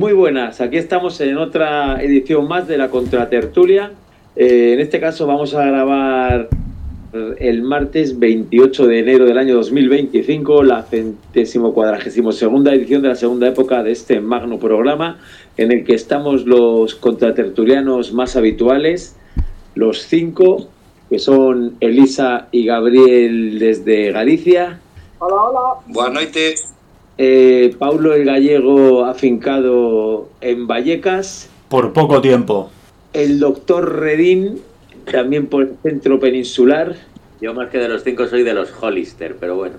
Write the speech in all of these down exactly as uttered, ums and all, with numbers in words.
Muy buenas, aquí estamos en otra edición más de la Contratertulia. Eh, en este caso vamos a grabar el martes veintiocho de enero del año dos mil veinticinco, la centésimo cuadragésimo segunda edición de la segunda época de este magno programa, en el que estamos los contratertulianos más habituales, los cinco, que son Elisa y Gabriel desde Galicia. Hola, hola. Buenas noches. Eh, Paulo el Gallego, afincado en Vallecas. Por poco tiempo. El doctor Redín, también por el centro peninsular. Yo más que de los cinco soy de los Hollister, pero bueno.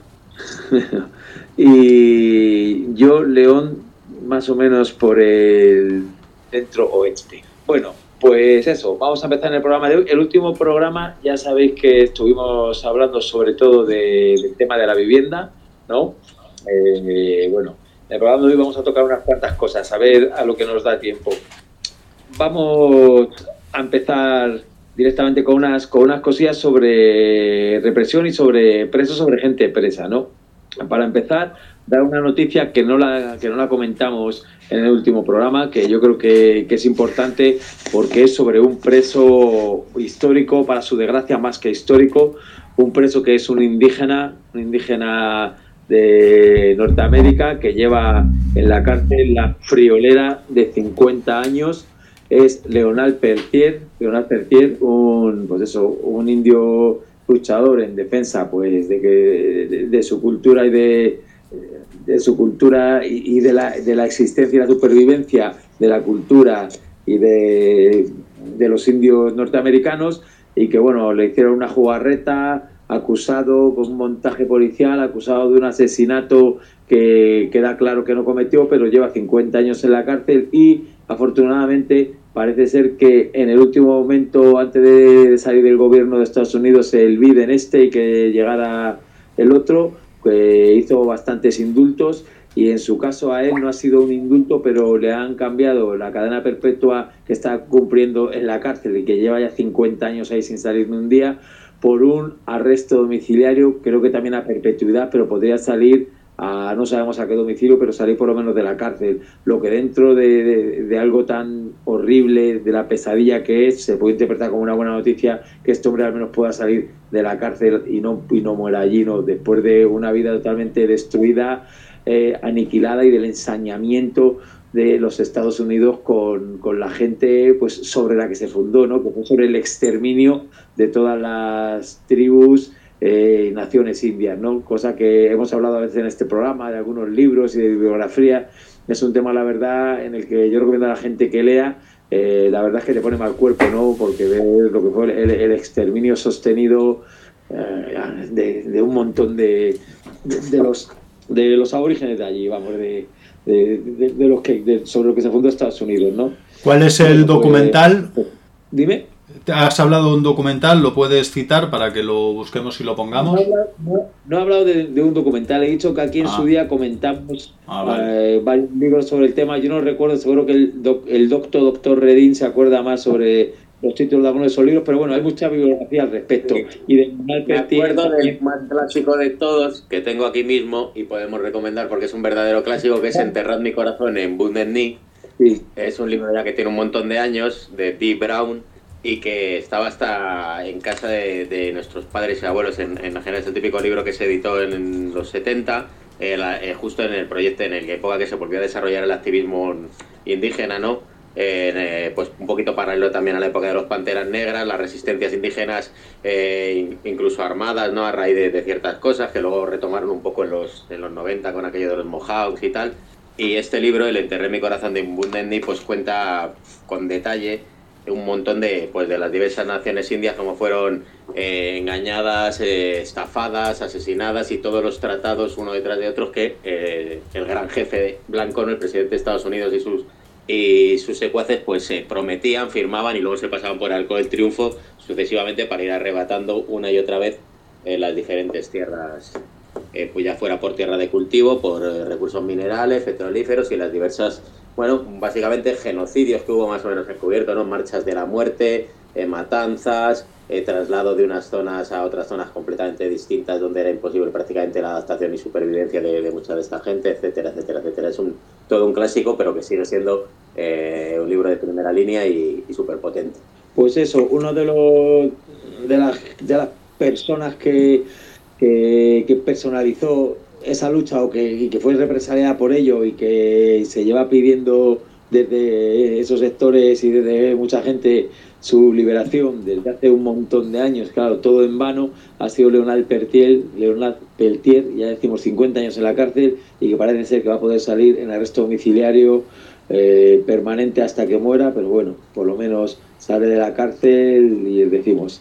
Y yo, León, más o menos por el centro oeste. Bueno, pues eso, vamos a empezar en el programa de hoy. El último programa, ya sabéis que estuvimos hablando sobre todo de, del tema de la vivienda, ¿no? Eh, bueno, en el programa de hoy vamos a tocar unas cuantas cosas, a ver a lo que nos da tiempo. Vamos a empezar directamente con unas, con unas cosillas sobre represión y sobre presos, sobre gente presa, ¿no? Para empezar, dar una noticia que no la, que no la comentamos en el último programa, que yo creo que, que es importante porque es sobre un preso histórico, para su desgracia más que histórico, un preso que es un indígena, un indígena de Norteamérica, que lleva en la cárcel la friolera de cincuenta años. Es Leonard Peltier, Leonard Peltier, un, pues eso, un indio luchador en defensa, pues, de que de, de su cultura y de, de su cultura y, y de la de la existencia y la supervivencia de la cultura y de, de los indios norteamericanos, y que bueno, le hicieron una jugarreta, acusado con un montaje policial, acusado de un asesinato que queda claro que no cometió, pero lleva cincuenta años en la cárcel. Y afortunadamente parece ser que en el último momento, antes de salir del gobierno de Estados Unidos, el Biden este y que llegara el otro, que hizo bastantes indultos, y en su caso a él no ha sido un indulto, pero le han cambiado la cadena perpetua que está cumpliendo en la cárcel y que lleva ya cincuenta años ahí sin salir ni un día, por un arresto domiciliario, creo que también a perpetuidad, pero podría salir a, no sabemos a qué domicilio, pero salir por lo menos de la cárcel. Lo que dentro de, de, de algo tan horrible, de la pesadilla que es, se puede interpretar como una buena noticia que este hombre al menos pueda salir de la cárcel y no, y no muera allí, ¿no? Después de una vida totalmente destruida, eh, aniquilada, y del ensañamiento de los Estados Unidos con, con la gente, pues, sobre la que se fundó, ¿no? Que fue sobre el exterminio de todas las tribus y eh, naciones indias, ¿no? Cosa que hemos hablado a veces en este programa, de algunos libros y de bibliografía. Es un tema, la verdad, en el que yo recomiendo a la gente que lea. Eh, la verdad es que te pone mal cuerpo, ¿no? Porque ver lo que fue el, el exterminio sostenido eh, de, de un montón de, de, de los de los aborígenes de allí, vamos, de De, de, de los que de, sobre lo que se fundó Estados Unidos, ¿no? ¿Cuál es el bueno, documental? Pues, dime. ¿Has hablado de un documental? ¿Lo puedes citar para que lo busquemos y lo pongamos? No, no, no he hablado de, de un documental. He dicho que aquí en ah. su día comentamos ah, vale. eh, varios libros sobre el tema. Yo no recuerdo, seguro que el, doc, el doctor doctor Redín se acuerda más sobre los títulos de algunos de esos libros, pero bueno, hay mucha bibliografía al respecto. Sí. Y de Me acuerdo del más clásico de todos, que tengo aquí mismo y podemos recomendar porque es un verdadero clásico, que es Enterrad mi corazón en Wounded Knee. Sí. Es un libro ya que tiene un montón de años, de Dee Brown, y que estaba hasta en casa de, de nuestros padres y abuelos en, en general. Es el típico libro que se editó en los setenta, eh, la, eh, justo en el proyecto en el que época que se volvió a desarrollar el activismo indígena, ¿no? Eh, pues un poquito paralelo también a la época de los Panteras Negras, las resistencias indígenas, eh, incluso armadas, ¿no? A raíz de, de ciertas cosas que luego retomaron un poco en los, en los noventa con aquello de los Mohawks y tal. Y este libro, El enterré mi corazón de Wounded Knee, pues cuenta con detalle un montón de, pues, de las diversas naciones indias, como fueron eh, engañadas, eh, estafadas, asesinadas, y todos los tratados uno detrás de otros que eh, el gran jefe blanco, ¿no? El presidente de Estados Unidos y sus y sus secuaces pues se eh, prometían, firmaban y luego se pasaban por el arco del triunfo sucesivamente para ir arrebatando una y otra vez eh, las diferentes tierras, eh, pues ya fuera por tierra de cultivo, por eh, recursos minerales, petrolíferos y las diversas, bueno, básicamente genocidios que hubo más o menos encubiertos, ¿no? Marchas de la muerte, eh, matanzas, eh, traslado de unas zonas a otras zonas completamente distintas donde era imposible prácticamente la adaptación y supervivencia de, de mucha de esta gente, etcétera, etcétera, etcétera. Es un, todo un clásico, pero que sigue siendo eh, un libro de primera línea y, y súper potente. Pues eso, uno de los de las, de las personas que, que, que personalizó esa lucha o que, y que fue represaliada por ello y que se lleva pidiendo desde esos sectores y desde mucha gente su liberación desde hace un montón de años, claro, todo en vano, ha sido Leonard Peltier, Leonard Peltier, ya decimos cincuenta años en la cárcel y que parece ser que va a poder salir en arresto domiciliario eh, permanente hasta que muera, pero bueno, por lo menos sale de la cárcel y decimos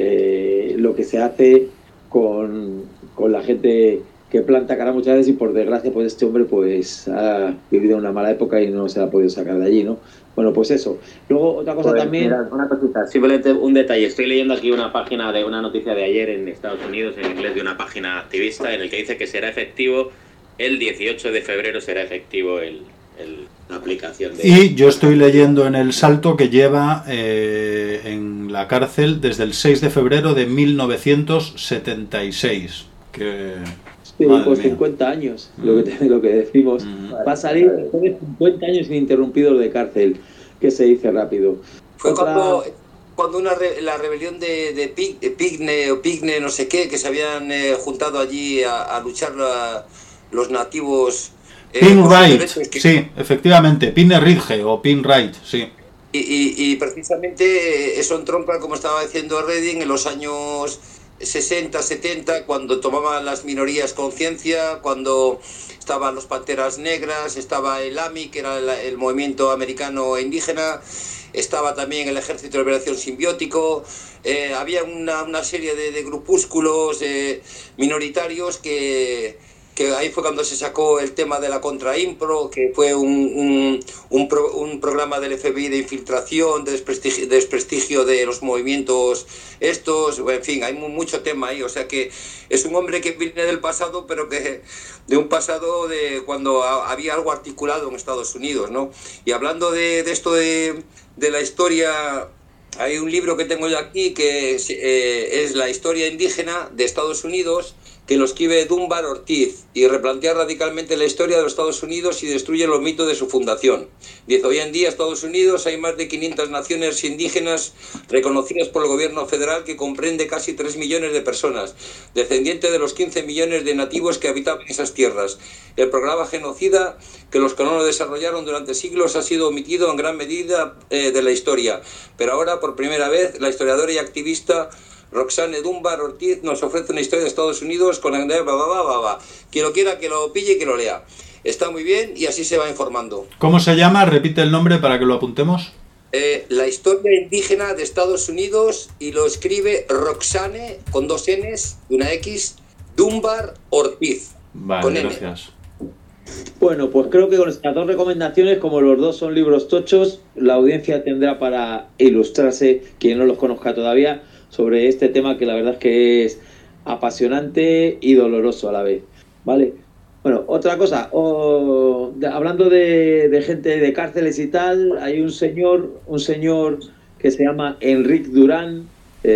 eh, lo que se hace con, con la gente que planta cara muchas veces y por desgracia pues este hombre pues ha vivido una mala época y no se ha podido sacar de allí, ¿no? Bueno, pues eso. Luego otra cosa pues, también... Mira, una cosita, simplemente un detalle. Estoy leyendo aquí una página de una noticia de ayer en Estados Unidos, en inglés, de una página activista, en el que dice que será efectivo el dieciocho de febrero, será efectivo el, el, la aplicación de... Y yo estoy leyendo en El Salto que lleva eh, en la cárcel desde el seis de febrero de mil novecientos setenta y seis. Que... Sí, pues cincuenta años, mm. lo, que te, lo que decimos. Mm. Va a salir después de cincuenta años ininterrumpidos de cárcel, que se dice rápido. Fue Otra... cuando, cuando una re, la rebelión de, de, Pig, de Pigne o Pigne, no sé qué, que se habían eh, juntado allí a, a luchar la, los nativos. Eh, Pinwright, que... sí, efectivamente, Pinnerridge o Pinwright, sí. Y, y, y precisamente eso entronca, como estaba diciendo Redding, en los años sesenta, setenta, cuando tomaban las minorías conciencia, cuando estaban los Panteras Negras, estaba el A M I, que era el, el movimiento americano indígena, estaba también el Ejército de Liberación Simbiótico, eh, había una, una serie de, de grupúsculos eh, minoritarios que... que ahí fue cuando se sacó el tema de la Contraimpro, que fue un, un, un, pro, un programa del F B I de infiltración, de desprestigio, de desprestigio de los movimientos estos, en fin, hay mucho tema ahí, o sea que es un hombre que viene del pasado, pero que de un pasado de cuando había algo articulado en Estados Unidos, ¿no? Y hablando de, de esto de, de la historia... Hay un libro que tengo yo aquí que es, eh, es La historia indígena de Estados Unidos, que lo escribe Dunbar Ortiz y replantea radicalmente la historia de los Estados Unidos y destruye los mitos de su fundación. Dice, hoy en día en Estados Unidos hay más de quinientas naciones indígenas reconocidas por el gobierno federal que comprende casi tres millones de personas, descendientes de los quince millones de nativos que habitaban esas tierras. El programa genocida que los colonos desarrollaron durante siglos ha sido omitido en gran medida eh, de la historia, pero ahora por primera vez la historiadora y activista Roxane Dunbar Ortiz nos ofrece una historia de Estados Unidos con la... Quien lo quiera que lo pille y que lo lea. Está muy bien y así se va informando. ¿Cómo se llama? Repite el nombre para que lo apuntemos. Eh, la historia indígena de Estados Unidos y lo escribe Roxane, con dos N's y una X, Dunbar Ortiz. Vale, con gracias. N. Bueno, pues creo que con estas dos recomendaciones, como los dos son libros tochos, la audiencia tendrá para ilustrarse, quien no los conozca todavía, sobre este tema que la verdad es que es apasionante y doloroso a la vez, ¿vale? Bueno, otra cosa, oh, de, hablando de, de gente de cárceles y tal, hay un señor, un señor que se llama Enric Duran,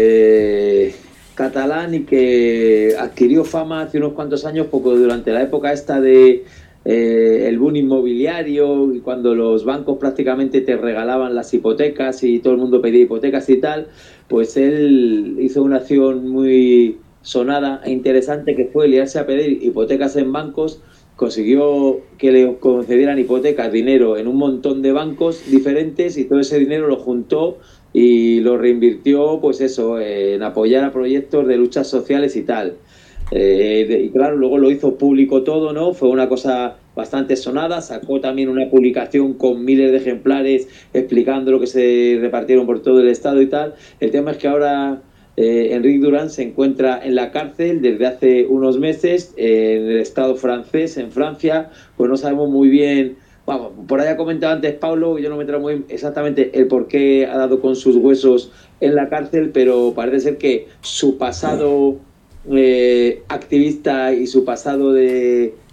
eh, catalán, y que adquirió fama hace unos cuantos años, poco durante la época esta de eh, el boom inmobiliario, y cuando los bancos prácticamente te regalaban las hipotecas y todo el mundo pedía hipotecas y tal, pues él hizo una acción muy sonada e interesante, que fue liarse a pedir hipotecas en bancos, consiguió que le concedieran hipotecas, dinero en un montón de bancos diferentes, y todo ese dinero lo juntó y lo reinvirtió, pues eso, en apoyar a proyectos de luchas sociales y tal. Eh, de, y claro, luego lo hizo público todo, ¿no? Fue una cosa bastante sonada, sacó también una publicación con miles de ejemplares explicando lo que se repartieron por todo el estado y tal. El tema es que ahora eh, Enric Duran se encuentra en la cárcel desde hace unos meses, eh, en el estado francés, en Francia, pues no sabemos muy bien. Vamos, por ahí ha comentado antes Pablo, yo no me entero muy exactamente el por qué ha dado con sus huesos en la cárcel, pero parece ser que su pasado eh, activista y su pasado de,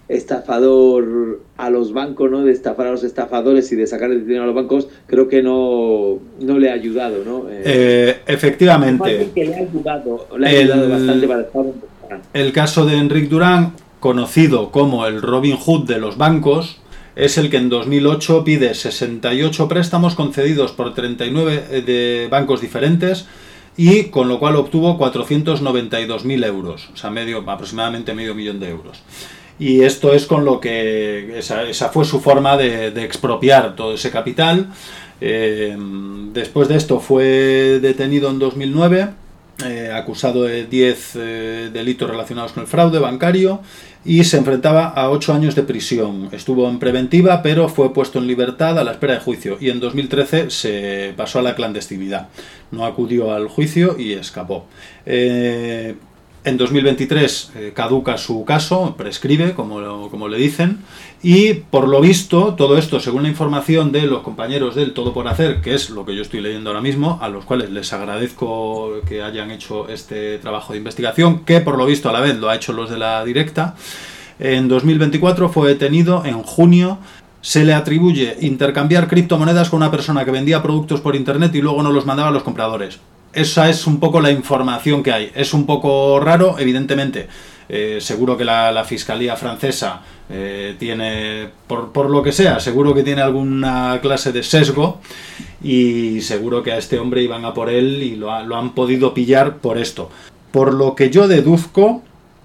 estafador a los bancos, ¿no? De estafar a los estafadores y de sacar el dinero a los bancos, creo que no, no le ha ayudado, ¿no? Eh, eh, efectivamente. Que le ha ayudado, le ha ayudado el, bastante para estar en... El caso de Enric Durán, conocido como el Robin Hood de los bancos, es el que en dos mil ocho pide sesenta y ocho préstamos concedidos por treinta y nueve de bancos diferentes y con lo cual obtuvo cuatrocientos noventa y dos mil euros, o sea, medio, aproximadamente medio millón de euros. Y esto es con lo que, esa, esa fue su forma de, de expropiar todo ese capital. Eh, después de esto fue detenido en dos mil nueve, eh, acusado de diez eh, delitos relacionados con el fraude bancario y se enfrentaba a ocho años de prisión. Estuvo en preventiva, pero fue puesto en libertad a la espera de juicio y en dos mil trece se pasó a la clandestinidad. No acudió al juicio y escapó. Eh, En dos mil veintitrés eh, caduca su caso, prescribe, como, como le dicen, y por lo visto, todo esto, según la información de los compañeros del Todo por Hacer, que es lo que yo estoy leyendo ahora mismo, a los cuales les agradezco que hayan hecho este trabajo de investigación, que por lo visto a la vez lo ha hecho los de La Directa, en dos mil veinticuatro fue detenido en junio. Se le atribuye intercambiar criptomonedas con una persona que vendía productos por internet y luego no los mandaba a los compradores. Esa es un poco la información que hay. Es un poco raro, evidentemente. Eh, seguro que la, la Fiscalía francesa eh, tiene, por, por lo que sea, seguro que tiene alguna clase de sesgo y seguro que a este hombre iban a por él y lo, ha, lo han podido pillar por esto. Por lo que yo deduzco,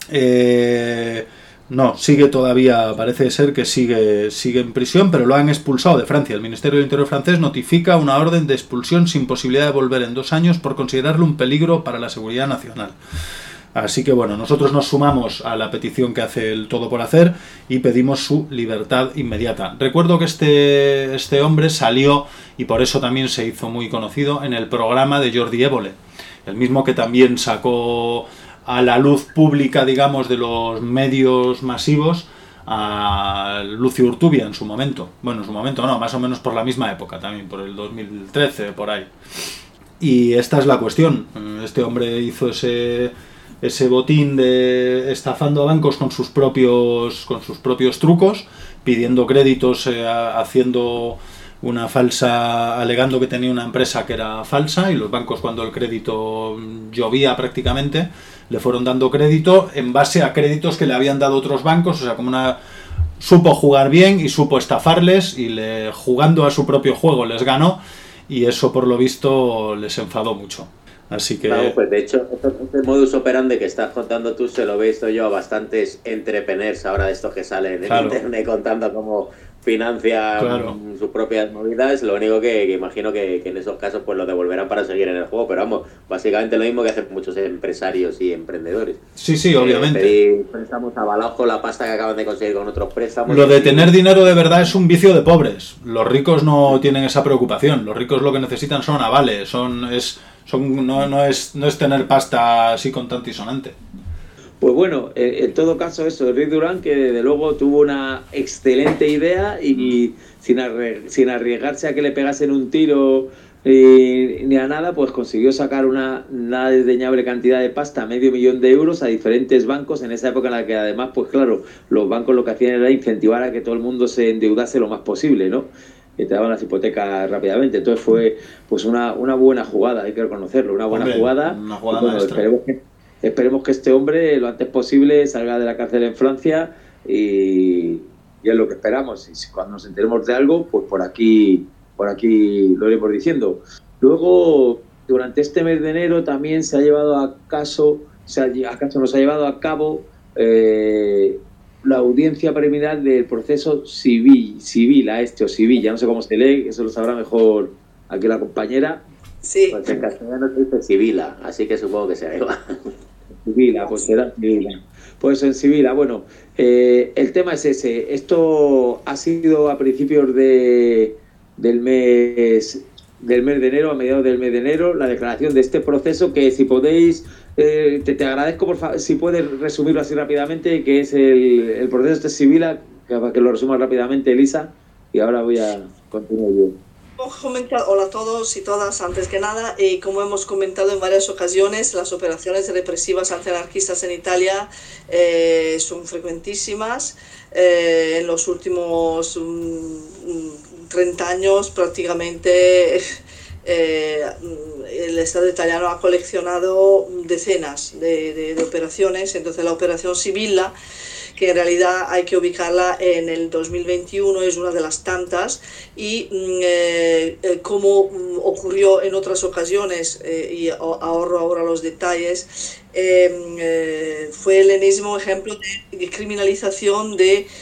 eh, no, sigue todavía, parece ser que sigue, sigue en prisión, pero lo han expulsado de Francia. El Ministerio del Interior francés notifica una orden de expulsión sin posibilidad de volver en dos años por considerarlo un peligro para la seguridad nacional. Así que bueno, nosotros nos sumamos a la petición que hace el Todo por Hacer y pedimos su libertad inmediata. Recuerdo que este, este hombre salió, y por eso también se hizo muy conocido, en el programa de Jordi Évole, el mismo que también sacó a la luz pública, digamos, de los medios masivos a Lucio Urtubia en su momento. Bueno, en su momento no, más o menos por la misma época también, por el dos mil trece, por ahí. Y esta es la cuestión. Este hombre hizo ese, ese botín de estafando a bancos con sus propios, con sus propios trucos, pidiendo créditos, eh, haciendo una falsa, alegando que tenía una empresa que era falsa, y los bancos, cuando el crédito llovía prácticamente, le fueron dando crédito en base a créditos que le habían dado otros bancos. O sea, como una, supo jugar bien y supo estafarles, y le, jugando a su propio juego les ganó, y eso por lo visto les enfadó mucho. Así que... Claro, pues de hecho, este modus operandi que estás contando tú se lo he visto yo a bastantes entrepreneurs ahora de estos que salen en claro. internet contando cómo financia claro. sus propias movidas. Lo único que, que imagino que, que en esos casos pues lo devolverán para seguir en el juego, pero vamos, básicamente lo mismo que hacen muchos empresarios y emprendedores. Sí, sí, obviamente. Pedir préstamos avalados con la pasta que acaban de conseguir con otros préstamos. Lo de tener dinero de verdad es un vicio de pobres. Los ricos no tienen esa preocupación. Los ricos lo que necesitan son avales, son es son no, no es no es tener pasta así contante y sonante. Pues bueno, en todo caso eso, Enric Durán, que desde luego tuvo una excelente idea y sin, arre, sin arriesgarse a que le pegasen un tiro eh, ni a nada, pues consiguió sacar una nada desdeñable cantidad de pasta, medio millón de euros, a diferentes bancos en esa época en la que además, pues claro, los bancos lo que hacían era incentivar a que todo el mundo se endeudase lo más posible, ¿no? Que te daban las hipotecas rápidamente. Entonces fue pues una, una buena jugada, hay que reconocerlo, una buena Hombre, jugada. Una jugada bueno, esperemos que Esperemos que este hombre lo antes posible salga de la cárcel en Francia y, y es lo que esperamos. Y cuando nos enteremos de algo, pues por aquí, por aquí lo iremos diciendo. Luego, durante este mes de enero también se ha llevado a caso, se ha, acaso nos ha llevado a cabo eh, la audiencia preliminar del proceso civil, civil a este o civil, ya no sé cómo se lee, eso lo sabrá mejor aquí la compañera. Sí. Pues en castellano se dice civila, así que supongo que será igual. Civila, pues será civila. Pues en civila, bueno, eh, el tema es ese. Esto ha sido a principios de del mes del mes de enero, a mediados del mes de enero, la declaración de este proceso, que si podéis, eh, te, te agradezco por favor, si puedes resumirlo así rápidamente, que es el, el proceso de civila, que, que lo resuma rápidamente Elisa, y ahora voy a continuar yo. Comentar, hola a todos y todas, antes que nada, y como hemos comentado en varias ocasiones, las operaciones represivas antianarquistas en Italia eh, son frecuentísimas. Eh, en los últimos um, treinta años prácticamente eh, el Estado italiano ha coleccionado decenas de, de, de operaciones. Entonces la operación Sibilla, que en realidad hay que ubicarla en el dos mil veintiuno, es una de las tantas, y eh, eh, como ocurrió en otras ocasiones, eh, y ahorro ahora los detalles, eh, eh, fue el enésimo ejemplo de, de criminalización de eh,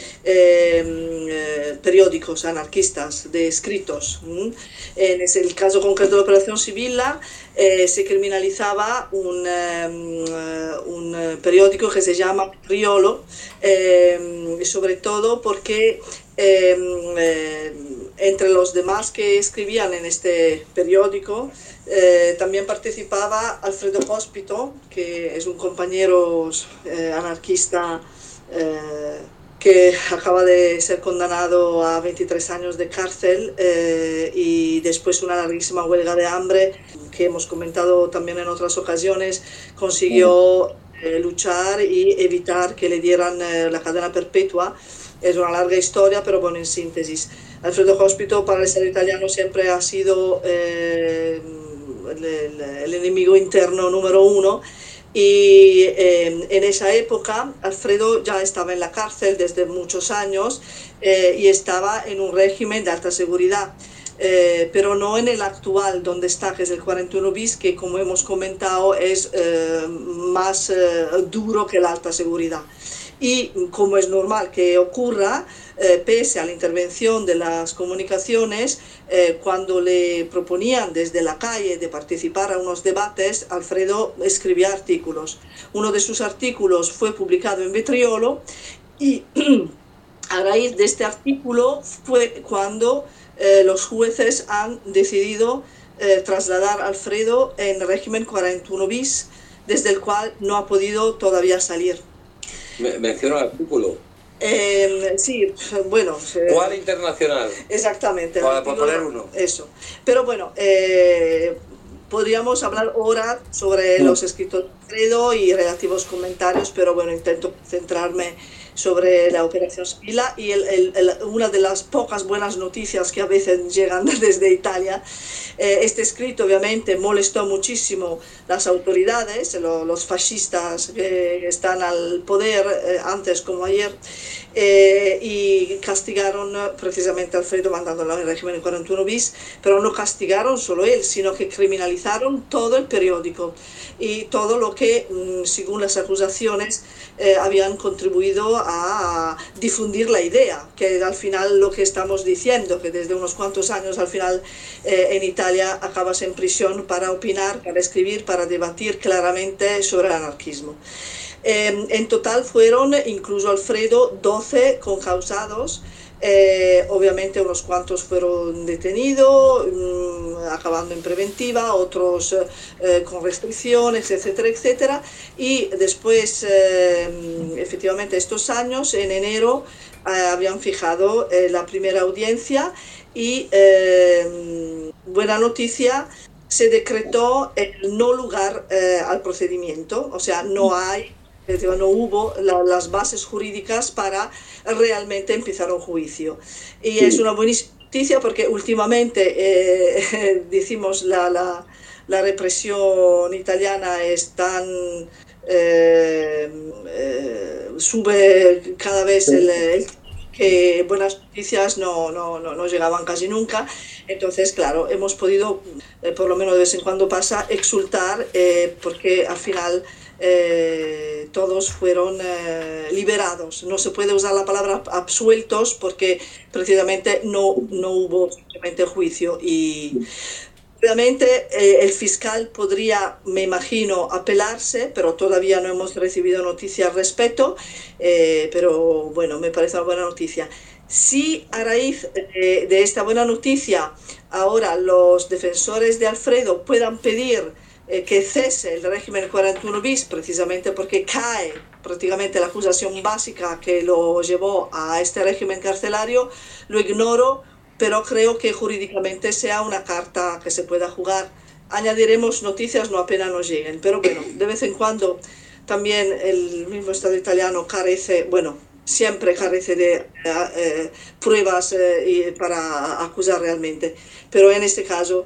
eh, periódicos anarquistas, de escritos. ¿Mm? En ese, el caso concreto de la Operación Sibilla, eh, se criminalizaba un, um, un periódico que se llama Riolo, eh, sobre todo porque eh, eh, entre los demás que escribían en este periódico eh, también participaba Alfredo Cospito, que es un compañero eh, anarquista eh, que acaba de ser condenado a veintitrés años de cárcel eh, y después una larguísima huelga de hambre que hemos comentado también en otras ocasiones, consiguió eh, luchar y evitar que le dieran eh, la cadena perpetua. Es una larga historia, pero bueno, en síntesis. Alfredo Cospito para el Estado italiano siempre ha sido eh, el, el, el enemigo interno número uno. Y eh, en esa época Alfredo ya estaba en la cárcel desde muchos años eh, y estaba en un régimen de alta seguridad, eh, pero no en el actual donde está, que es el cuarenta y uno bis, que como hemos comentado es eh, más eh, duro que la alta seguridad. Y como es normal que ocurra, eh, pese a la intervención de las comunicaciones, eh, cuando le proponían desde la calle de participar a unos debates, Alfredo escribía artículos. Uno de sus artículos fue publicado en Vetriolo y a raíz de este artículo fue cuando eh, los jueces han decidido eh, trasladar a Alfredo en régimen cuarenta y uno bis, desde el cual no ha podido todavía salir. Menciona el artículo. Eh, sí, bueno. ¿Cuál internacional? Exactamente. Para poner uno. Eso. Pero bueno, eh, podríamos hablar ahora sobre mm. los escritos de Alfredo y relativos comentarios, pero bueno, intento centrarme sobre la Operación Sibilla y el, el, el, una de las pocas buenas noticias que a veces llegan desde Italia. Eh, este escrito obviamente molestó muchísimo las autoridades, lo, los fascistas que están al poder eh, antes como ayer, eh, y castigaron precisamente a Alfredo mandándolo en régimen cuarenta y uno bis, pero no castigaron solo él, sino que criminalizaron todo el periódico y todo lo que, según las acusaciones, eh, habían contribuido a difundir la idea, que al final lo que estamos diciendo, que desde unos cuantos años al final eh, en Italia acabas en prisión para opinar, para escribir, para debatir claramente sobre el anarquismo. Eh, en total fueron, incluso Alfredo, doce concausados. Eh, obviamente unos cuantos fueron detenidos, mmm, acabando en preventiva, otros eh, con restricciones, etcétera, etcétera. Y después, eh, efectivamente, estos años, en enero, eh, habían fijado eh, la primera audiencia y, eh, buena noticia, se decretó el no lugar eh, al procedimiento, o sea, no hay... no hubo la, las bases jurídicas para realmente empezar un juicio. Y sí. Es una buenísima noticia porque últimamente, eh, decimos, la, la, la represión italiana es tan... Eh, eh, sube cada vez el, el que buenas noticias no, no, no, no llegaban casi nunca. Entonces, claro, hemos podido, eh, por lo menos de vez en cuando pasa, exultar eh, porque al final eh, todos fueron eh, liberados. No se puede usar la palabra absueltos porque precisamente no, no hubo simplemente juicio. Y obviamente eh, el fiscal podría, me imagino, apelarse, pero todavía no hemos recibido noticias al respecto, eh, pero bueno, me parece una buena noticia. Si a raíz de, de esta buena noticia ahora los defensores de Alfredo puedan pedir eh, que cese el régimen cuarenta y uno bis, precisamente porque cae prácticamente la acusación básica que lo llevó a este régimen carcelario, lo ignoro, pero creo que jurídicamente sea una carta que se pueda jugar. Añadiremos noticias, no apenas nos lleguen, pero bueno, de vez en cuando también el mismo Estado italiano carece, bueno, siempre carece de eh, pruebas eh, para acusar realmente, pero en este caso,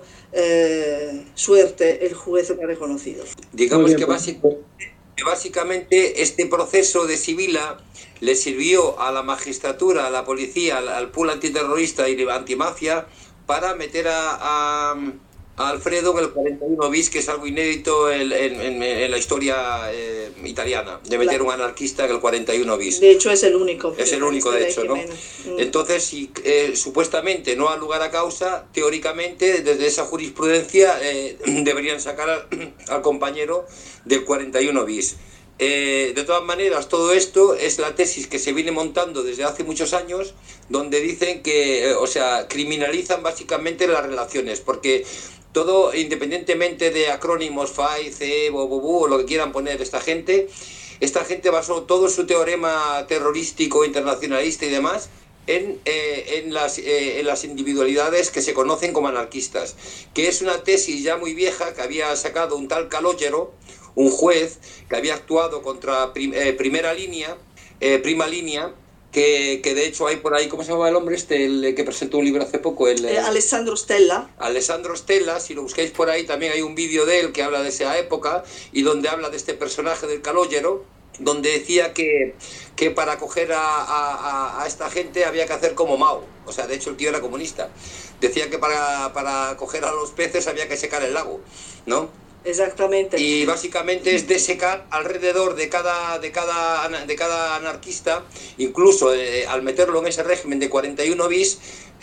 eh, suerte, el juez lo ha reconocido. Digamos que básicamente, básicamente este proceso de Sibila le sirvió a la magistratura, a la policía, al, al pool antiterrorista y antimafia para meter a, a a Alfredo en el cuarenta y uno bis, que es algo inédito en, en, en la historia eh, italiana, de meter claro. un anarquista en el cuarenta y uno bis. De hecho es el único. Es el único, de hecho, ¿no? Entonces, si eh, supuestamente no ha lugar a causa, teóricamente, desde esa jurisprudencia eh, deberían sacar al, al compañero del cuarenta y uno bis. Eh, de todas maneras, todo esto es la tesis que se viene montando desde hace muchos años, donde dicen que, eh, o sea, criminalizan básicamente las relaciones, porque todo, independientemente de acrónimos, F A I, C E, Bobobu, o lo que quieran poner esta gente, esta gente basó todo su teorema terrorístico, internacionalista y demás en, eh, en, las, eh, en las individualidades que se conocen como anarquistas, que es una tesis ya muy vieja que había sacado un tal Calogero, un juez que había actuado contra prim, eh, primera línea, eh, prima línea, que, que de hecho hay por ahí, ¿cómo se llama el hombre este, el que presentó un libro hace poco? El, eh, Alessandro Stella. Alessandro Stella, si lo buscáis por ahí también hay un vídeo de él que habla de esa época y donde habla de este personaje del Calogero, donde decía que, que para coger a, a, a esta gente había que hacer como Mao, o sea, de hecho el tío era comunista, decía que para, para coger a los peces había que secar el lago, ¿no? Exactamente. Y básicamente es desecar alrededor de cada, de cada, de cada anarquista, incluso eh, al meterlo en ese régimen de cuarenta y uno bis,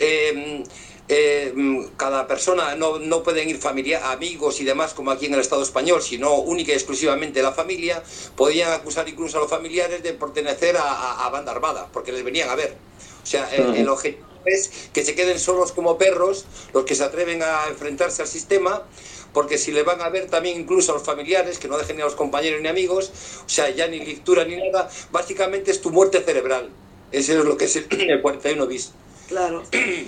eh, eh, cada persona, no, no pueden ir familia, amigos y demás como aquí en el Estado español, sino única y exclusivamente la familia, podían acusar incluso a los familiares de pertenecer a, a, a banda armada, porque les venían a ver. O sea, el, el objetivo es que se queden solos como perros los que se atreven a enfrentarse al sistema, porque si le van a ver también incluso a los familiares, que no dejen ni a los compañeros ni amigos, o sea, ya ni lectura ni nada, básicamente es tu muerte cerebral. Eso es lo que es el cuarenta y uno bis. Claro.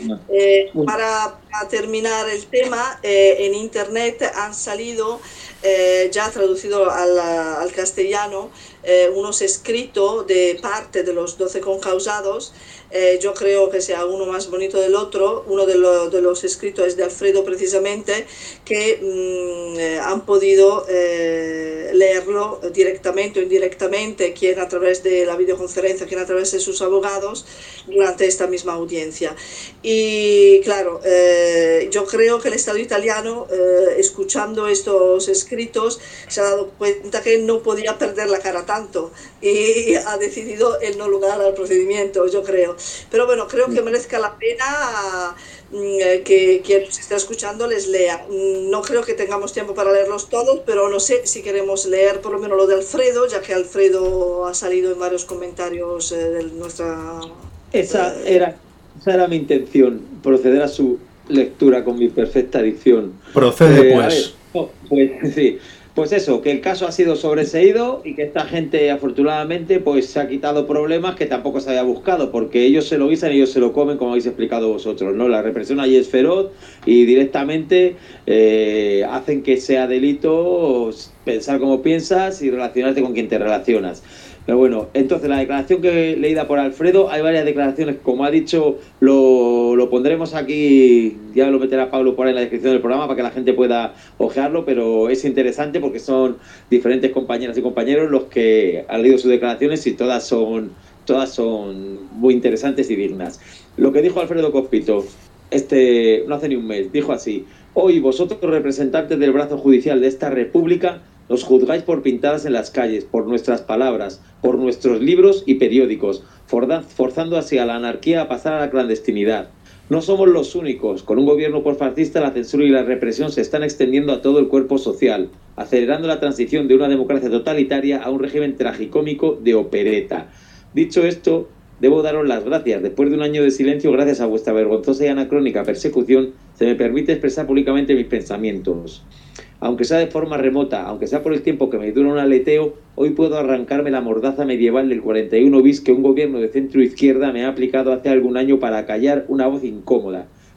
Eh, para, para terminar el tema, eh, en internet han salido, eh, ya traducido al, al castellano, eh, unos escritos de parte de los doce concausados. Eh, yo creo que sea uno más bonito del otro. Uno de, lo, de los escritos es de Alfredo precisamente, que mmm, eh, han podido eh, leerlo directamente o indirectamente, quien a través de la videoconferencia, quien a través de sus abogados, durante esta misma audiencia. Y claro, eh, yo creo que el Estado italiano, eh, escuchando estos escritos, se ha dado cuenta que no podía perder la cara tanto y ha decidido el no lugar al procedimiento, yo creo. Pero bueno, creo que merezca la pena eh, que quien nos esté escuchando les lea. No creo que tengamos tiempo para leerlos todos, pero no sé si queremos leer por lo menos lo de Alfredo, ya que Alfredo ha salido en varios comentarios eh, de nuestra... Esa era, esa era mi intención, proceder a su lectura con mi perfecta dicción. Procede, eh, pues. A ver, oh, pues sí. Pues eso, que el caso ha sido sobreseído y que esta gente afortunadamente pues se ha quitado problemas que tampoco se había buscado, porque ellos se lo guisan y ellos se lo comen, como habéis explicado vosotros, ¿no? La represión allí es feroz y directamente eh, hacen que sea delito pensar como piensas y relacionarte con quien te relacionas. Pero bueno, entonces la declaración que leída por Alfredo, hay varias declaraciones, como ha dicho, lo, lo pondremos aquí, ya lo meterá Pablo por ahí en la descripción del programa para que la gente pueda ojearlo, pero es interesante porque son diferentes compañeras y compañeros los que han leído sus declaraciones y todas son, todas son muy interesantes y dignas. Lo que dijo Alfredo Cospito, este, no hace ni un mes, dijo así: hoy vosotros, representantes del brazo judicial de esta república, nos juzgáis por pintadas en las calles, por nuestras palabras, por nuestros libros y periódicos, forzando así a la anarquía a pasar a la clandestinidad. No somos los únicos. Con un gobierno postfascista, la censura y la represión se están extendiendo a todo el cuerpo social, acelerando la transición de una democracia totalitaria a un régimen tragicómico de opereta. Dicho esto, debo daros las gracias. Después de un año de silencio, gracias a vuestra vergonzosa y anacrónica persecución, se me permite expresar públicamente mis pensamientos. Aunque sea de forma remota, aunque sea por el tiempo que me dura un aleteo, hoy puedo arrancarme la mordaza medieval del cuarenta y uno bis que un gobierno de centro-izquierda me ha aplicado hace algún año para acallar una voz incómoda.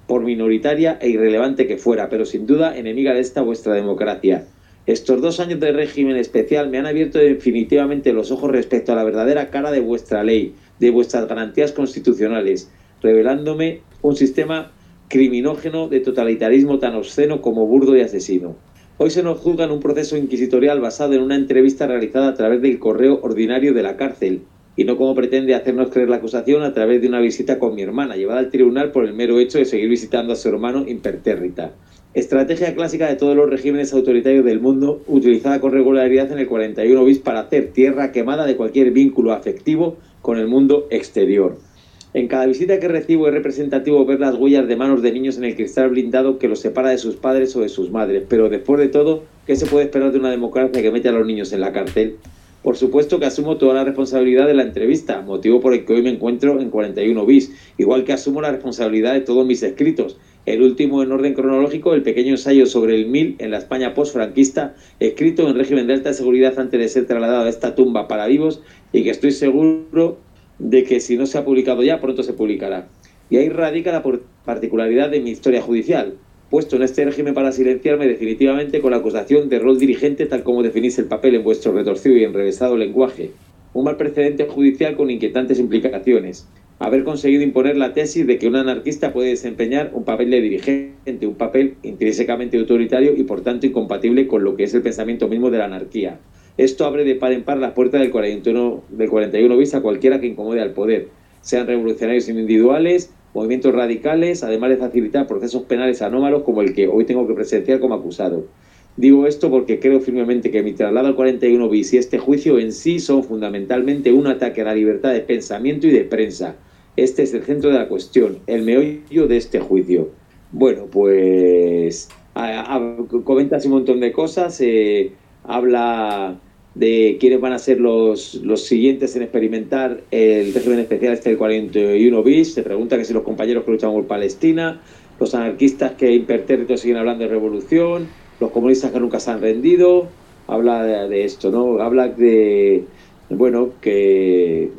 por minoritaria e irrelevante que fuera, pero sin duda enemiga de esta vuestra democracia. Estos dos años de régimen especial me han abierto definitivamente los ojos respecto a la verdadera cara de vuestra ley, de vuestras garantías constitucionales, revelándome un sistema criminógeno de totalitarismo tan obsceno como burdo y asesino. Hoy se nos juzga en un proceso inquisitorial basado en una entrevista realizada a través del correo ordinario de la cárcel, y no como pretende hacernos creer la acusación a través de una visita con mi hermana, llevada al tribunal por el mero hecho de seguir visitando a su hermano impertérrita. Estrategia clásica de todos los regímenes autoritarios del mundo, utilizada con regularidad en el cuarenta y uno bis para hacer tierra quemada de cualquier vínculo afectivo con el mundo exterior. En cada visita que recibo es representativo ver las huellas de manos de niños en el cristal blindado que los separa de sus padres o de sus madres. Pero después de todo, ¿qué se puede esperar de una democracia que mete a los niños en la cárcel? Por supuesto que asumo toda la responsabilidad de la entrevista, motivo por el que hoy me encuentro en cuarenta y uno bis, igual que asumo la responsabilidad de todos mis escritos. El último en orden cronológico, el pequeño ensayo sobre el mil en la España postfranquista, escrito en régimen de alta seguridad antes de ser trasladado a esta tumba para vivos, y que estoy seguro de que si no se ha publicado ya, pronto se publicará. Y ahí radica la particularidad de mi historia judicial, puesto en este régimen para silenciarme definitivamente con la acusación de rol dirigente, tal como definís el papel en vuestro retorcido y enrevesado lenguaje. Un mal precedente judicial con inquietantes implicaciones. Haber conseguido imponer la tesis de que un anarquista puede desempeñar un papel de dirigente, un papel intrínsecamente autoritario y por tanto incompatible con lo que es el pensamiento mismo de la anarquía. Esto abre de par en par las puertas del cuarenta y uno, del cuarenta y uno bis a cualquiera que incomode al poder, sean revolucionarios individuales, movimientos radicales, además de facilitar procesos penales anómalos como el que hoy tengo que presenciar como acusado. Digo esto porque creo firmemente que mi traslado al cuarenta y uno bis y este juicio en sí son fundamentalmente un ataque a la libertad de pensamiento y de prensa. Este es el centro de la cuestión, el meollo de este juicio. Bueno, pues a, a, comentas un montón de cosas, eh, habla de quiénes van a ser los, los siguientes en experimentar el régimen especial este del cuarenta y uno bis, se pregunta que si los compañeros que luchan por Palestina, los anarquistas que impertérritos siguen hablando de revolución, los comunistas que nunca se han rendido, habla de, de esto, ¿no? Habla de, bueno, que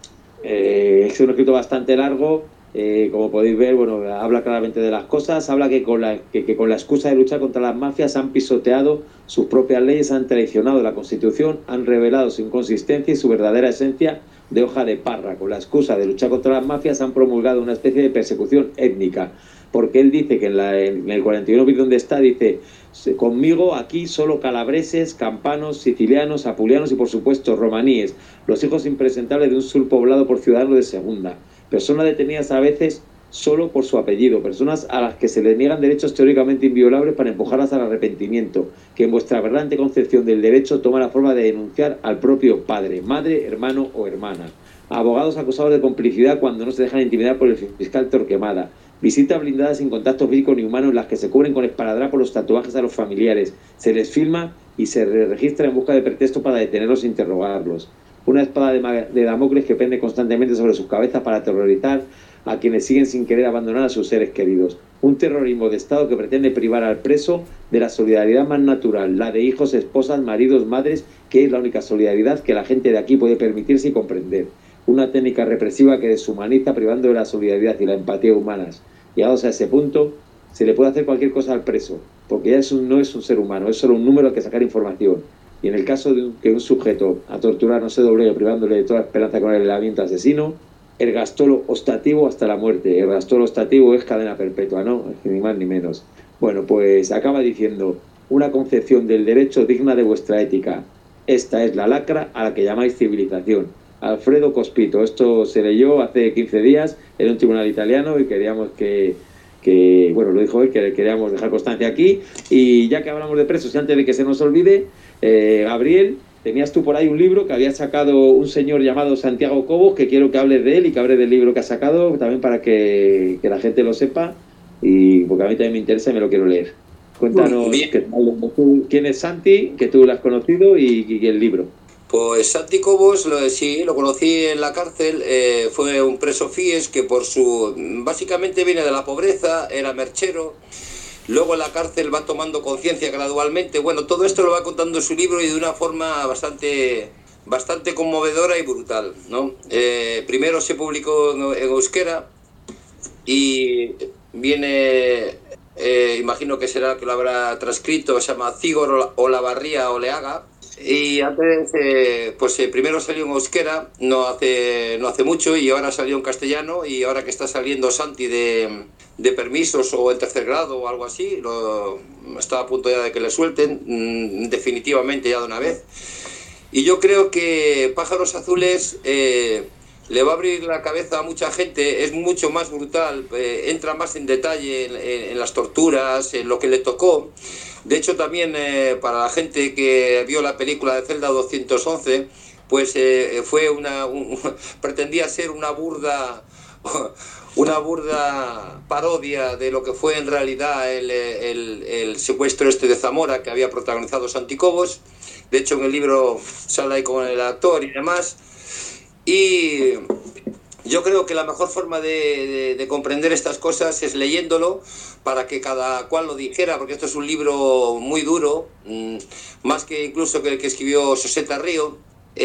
eh, es un escrito bastante largo, eh, como podéis ver, bueno, habla claramente de las cosas, habla que con, la, que, que con la excusa de luchar contra las mafias han pisoteado sus propias leyes, han traicionado la Constitución, han revelado su inconsistencia y su verdadera esencia de hoja de parra. Con la excusa de luchar contra las mafias han promulgado una especie de persecución étnica, porque él dice que en, la, en el cuarenta y uno bis donde está, dice: conmigo aquí solo calabreses, campanos, sicilianos, apulianos y por supuesto romaníes, los hijos impresentables de un sur poblado por ciudadanos de segunda, personas detenidas a veces solo por su apellido, personas a las que se les niegan derechos teóricamente inviolables para empujarlas al arrepentimiento, que en vuestra aberrante concepción del derecho toma la forma de denunciar al propio padre, madre, hermano o hermana, abogados acusados de complicidad cuando no se dejan intimidar por el fiscal Torquemada, visitas blindadas sin contacto físico ni humano en las que se cubren con esparadrapo los tatuajes a los familiares, se les filma y se registra en busca de pretexto para detenerlos e interrogarlos. Una espada de, de Damocles que pende constantemente sobre sus cabezas para aterrorizar a quienes siguen sin querer abandonar a sus seres queridos. Un terrorismo de Estado que pretende privar al preso de la solidaridad más natural, la de hijos, esposas, maridos, madres, que es la única solidaridad que la gente de aquí puede permitirse y comprender. Una técnica represiva que deshumaniza, privando de la solidaridad y la empatía humanas. Llegados a ese punto, se le puede hacer cualquier cosa al preso, porque ya es un, no es un ser humano, es solo un número al que sacar información. Y en el caso de un, que un sujeto a torturar no se doblegue privándole de toda esperanza con el aislamiento asesino, ergastolo ostativo hasta la muerte. Ergastolo ostativo es cadena perpetua, ¿no? Ni más ni menos. Bueno, pues acaba diciendo: una concepción del derecho digna de vuestra ética. Esta es la lacra a la que llamáis civilización. Alfredo Cospito. Esto se leyó hace quince días en un tribunal italiano y queríamos que, que bueno, lo dijo él, que queríamos dejar constancia aquí. Y ya que hablamos de presos y antes de que se nos olvide, eh, Gabriel, tenías tú por ahí un libro que había sacado un señor llamado Santiago Cobos, que quiero que hables de él y que hables del libro que ha sacado, también para que, que la gente lo sepa, y porque a mí también me interesa y me lo quiero leer. Cuéntanos que, quién es Santi, que tú lo has conocido, y, y el libro. Pues Santi Cobos, lo, sí, lo conocí en la cárcel, eh, fue un preso FIES que por su, básicamente viene de la pobreza, era merchero, luego en la cárcel va tomando conciencia gradualmente. Bueno, todo esto lo va contando en su libro y de una forma bastante, bastante conmovedora y brutal, ¿no? Eh, primero se publicó en, en euskera y viene, eh, imagino que será que lo habrá transcrito, se llama Cígor Olavarría Oleaga. Y antes, eh, pues eh, primero salió en euskera, no hace, no hace mucho, y ahora salió en castellano, y ahora que está saliendo Santi de, de permisos o en tercer grado o algo así, lo, está a punto ya de que le suelten, mmm, definitivamente ya de una vez. Y yo creo que Pájaros Azules eh, le va a abrir la cabeza a mucha gente, es mucho más brutal, eh, entra más en detalle en, en, en las torturas, en lo que le tocó. De hecho, también eh, para la gente que vio la película de Celda doscientos once, pues eh, fue una, un, pretendía ser una burda, una burda parodia de lo que fue en realidad el, el, el secuestro este de Zamora que había protagonizado Santi Cobos. De hecho, en el libro sale ahí con el actor y demás. Y yo creo que la mejor forma de, de, de comprender estas cosas es leyéndolo, para que cada cual lo dijera, porque esto es un libro muy duro, mmm, más que incluso que el que escribió José Tarrío,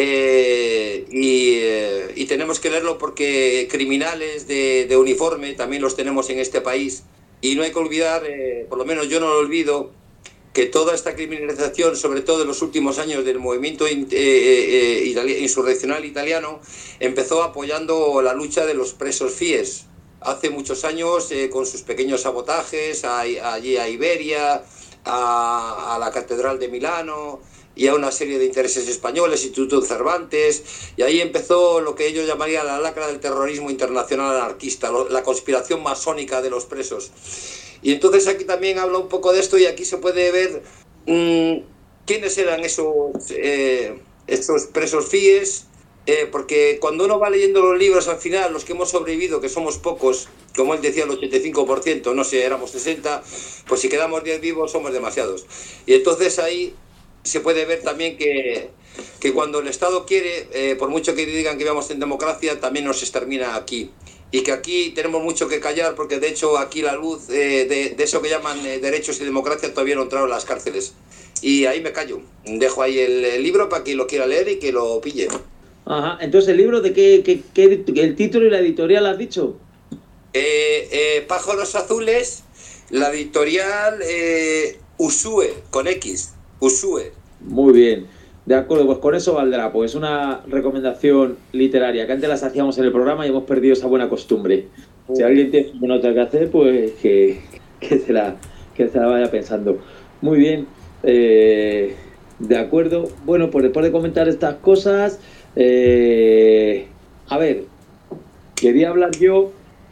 eh, y, eh, y tenemos que leerlo porque criminales de, de uniforme también los tenemos en este país, y no hay que olvidar, eh, por lo menos yo no lo olvido, que toda esta criminalización, sobre todo en los últimos años del movimiento eh, eh, insurreccional italiano, empezó apoyando la lucha de los presos FIES. Hace muchos años, eh, con sus pequeños sabotajes, a, a, allí a Iberia, a, a la Catedral de Milano y a una serie de intereses españoles, Instituto Cervantes, y ahí empezó lo que ellos llamarían la lacra del terrorismo internacional anarquista, lo, la conspiración masónica de los presos. Y entonces aquí también habla un poco de esto, y aquí se puede ver mmm, quiénes eran esos, eh, esos presos FIES, eh, porque cuando uno va leyendo los libros, al final, los que hemos sobrevivido, que somos pocos, como él decía, el ochenta y cinco por ciento, no sé, éramos sesenta, pues si quedamos diez vivos somos demasiados. Y entonces ahí se puede ver también que, que cuando el Estado quiere, eh, por mucho que digan que vivamos en democracia, también nos extermina aquí. Y que aquí tenemos mucho que callar, porque de hecho aquí la luz eh, de, de eso que llaman eh, derechos y democracia todavía no entraron en las cárceles. Y ahí me callo. Dejo ahí el, el libro para quien lo quiera leer y que lo pille. Ajá, entonces el libro, ¿de qué, qué, qué el título y la editorial has dicho? Eh, eh, Pájaros Azules, la editorial eh, Usue, con X, Usue. Muy bien. De acuerdo, pues con eso valdrá, pues una recomendación literaria que antes las hacíamos en el programa y hemos perdido esa buena costumbre. Si alguien tiene una nota que hacer, pues que, que, se la, que se la vaya pensando. Muy bien, eh, de acuerdo. Bueno, pues después de comentar estas cosas, eh, a ver, quería hablar yo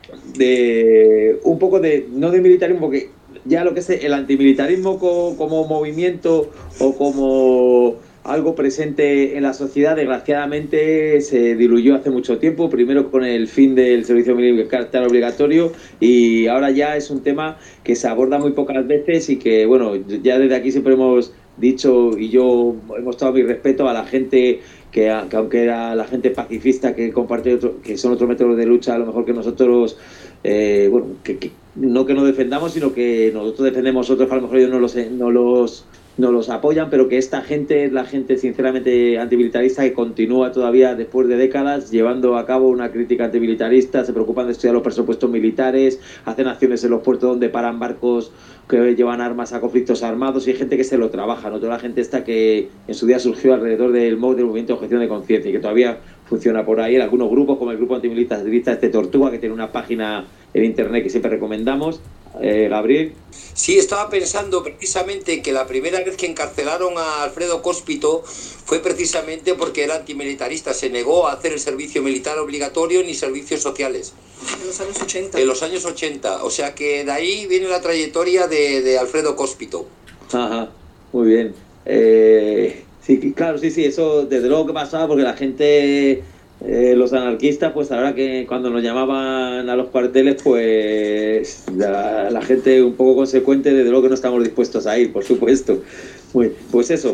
de un poco de, no de militarismo, porque ya lo que es el antimilitarismo como, como movimiento o como algo presente en la sociedad, desgraciadamente se diluyó hace mucho tiempo, primero con el fin del servicio militar obligatorio, y ahora ya es un tema que se aborda muy pocas veces y que, bueno, ya desde aquí siempre hemos dicho, y yo hemos dado mi respeto a la gente que, que aunque era la gente pacifista que comparte otro, que son otros métodos de lucha a lo mejor que nosotros, eh, bueno, que, que no que nos defendamos, sino que nosotros defendemos otros, a lo mejor ellos no los, no los no los apoyan, pero que esta gente es la gente sinceramente antimilitarista que continúa todavía después de décadas llevando a cabo una crítica antimilitarista, se preocupan de estudiar los presupuestos militares, hacen acciones en los puertos donde paran barcos que llevan armas a conflictos armados, y hay gente que se lo trabaja, ¿no? Toda la gente esta que en su día surgió alrededor del M O V, del Movimiento de Objeción de Conciencia, y que todavía funciona por ahí en algunos grupos, como el grupo antimilitarista este Tortuga, que tiene una página en internet que siempre recomendamos. Eh, Gabriel. Sí, estaba pensando precisamente que la primera vez que encarcelaron a Alfredo Cospito fue precisamente porque era antimilitarista, se negó a hacer el servicio militar obligatorio ni servicios sociales. En los años ochenta. En los años ochenta, o sea que de ahí viene la trayectoria de, de Alfredo Cospito. Ajá, muy bien. Eh, sí, claro, sí, sí, eso desde luego que pasaba, porque la gente... Eh, los anarquistas, pues ahora que cuando nos llamaban a los cuarteles, pues la, la gente un poco consecuente, desde luego que no estamos dispuestos a ir, por supuesto. Muy, pues eso,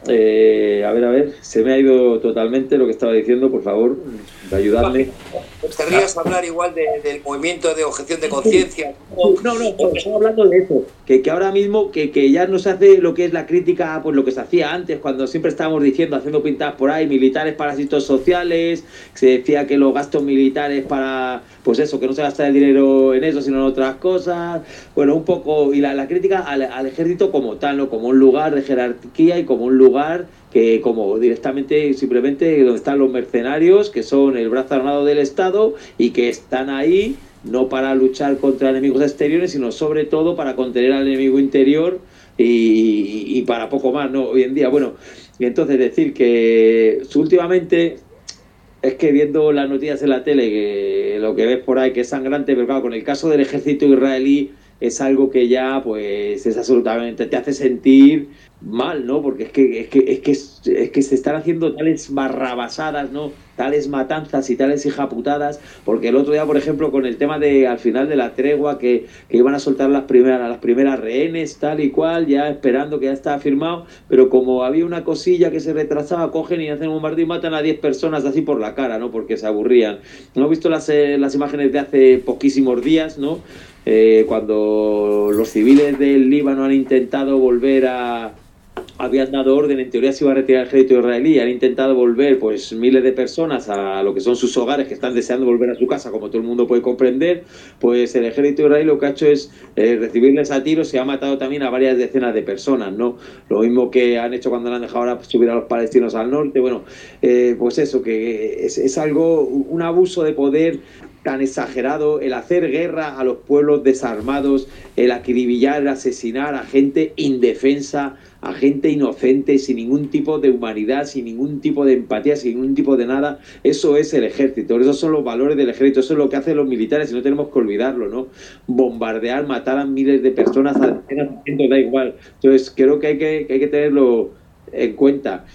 Eh, a ver, a ver, se me ha ido totalmente lo que estaba diciendo, por favor, de ayudarme. ¿Querrías hablar igual de, del movimiento de objeción de conciencia? No, no, no, estamos hablando de eso, que, que ahora mismo que, que ya no se hace lo que es la crítica, pues lo que se hacía antes, cuando siempre estábamos diciendo, haciendo pintadas por ahí, militares parásitos sociales, se decía que los gastos militares para, pues eso, que no se gasta el dinero en eso, sino en otras cosas, bueno, un poco, y la, la crítica al, al ejército como tal, ¿no? Como un lugar de jerarquía y como un lugar que como directamente, simplemente donde están los mercenarios, que son el brazo armado del Estado y que están ahí no para luchar contra enemigos exteriores, sino sobre todo para contener al enemigo interior y, y para poco más, ¿no? Hoy en día, bueno, y entonces decir que últimamente es que viendo las noticias en la tele, que lo que ves por ahí que es sangrante, pero claro, con el caso del ejército israelí es algo que ya pues es absolutamente, te hace sentir mal, ¿no? Porque es que es que es que es que se están haciendo tales barrabasadas, ¿no? Tales matanzas y tales hijaputadas, porque el otro día, por ejemplo, con el tema de al final de la tregua que, que iban a soltar las primeras las primeras rehenes, tal y cual, ya esperando que ya estaba firmado, pero como había una cosilla que se retrasaba, cogen y hacen un bombardeo y matan a diez personas así por la cara, ¿no? Porque se aburrían. ¿No he visto las, eh, las imágenes de hace poquísimos días, ¿no? Eh, cuando los civiles del Líbano han intentado volver a... habían dado orden, en teoría se iba a retirar el ejército israelí, han intentado volver pues miles de personas a lo que son sus hogares, que están deseando volver a su casa, como todo el mundo puede comprender, pues el ejército israelí lo que ha hecho es eh, recibirles a tiros y ha matado también a varias decenas de personas, ¿no? Lo mismo que han hecho cuando le han dejado ahora subir a los palestinos al norte, bueno, eh, pues eso, que es, es algo, un abuso de poder tan exagerado, el hacer guerra a los pueblos desarmados, el acribillar, el asesinar a gente indefensa, a gente inocente, sin ningún tipo de humanidad, sin ningún tipo de empatía, sin ningún tipo de nada. Eso es el ejército, esos son los valores del ejército, eso es lo que hacen los militares y no tenemos que olvidarlo, ¿no? Bombardear, matar a miles de personas, a decenas de cientos, da igual. Entonces creo que hay que, que, hay que tenerlo en cuenta.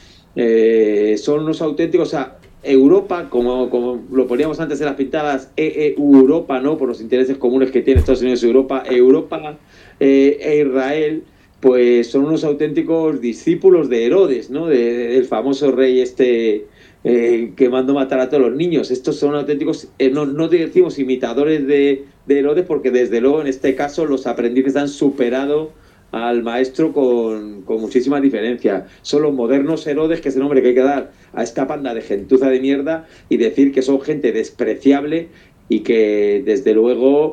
Eh, son unos auténticos... O sea, Europa, como, como lo poníamos antes en las pintadas, E U Europa, ¿no? Por los intereses comunes que tiene Estados Unidos y Europa, Europa eh, e Israel, pues son unos auténticos discípulos de Herodes, ¿no? De, de, del famoso rey este eh, que mandó matar a todos los niños. Estos son auténticos, eh, no, no decimos imitadores de, de Herodes, porque desde luego en este caso los aprendices han superado al maestro con, con muchísima diferencia. Son los modernos Herodes, que es el nombre que hay que dar a esta panda de gentuza de mierda, y decir que son gente despreciable y que desde luego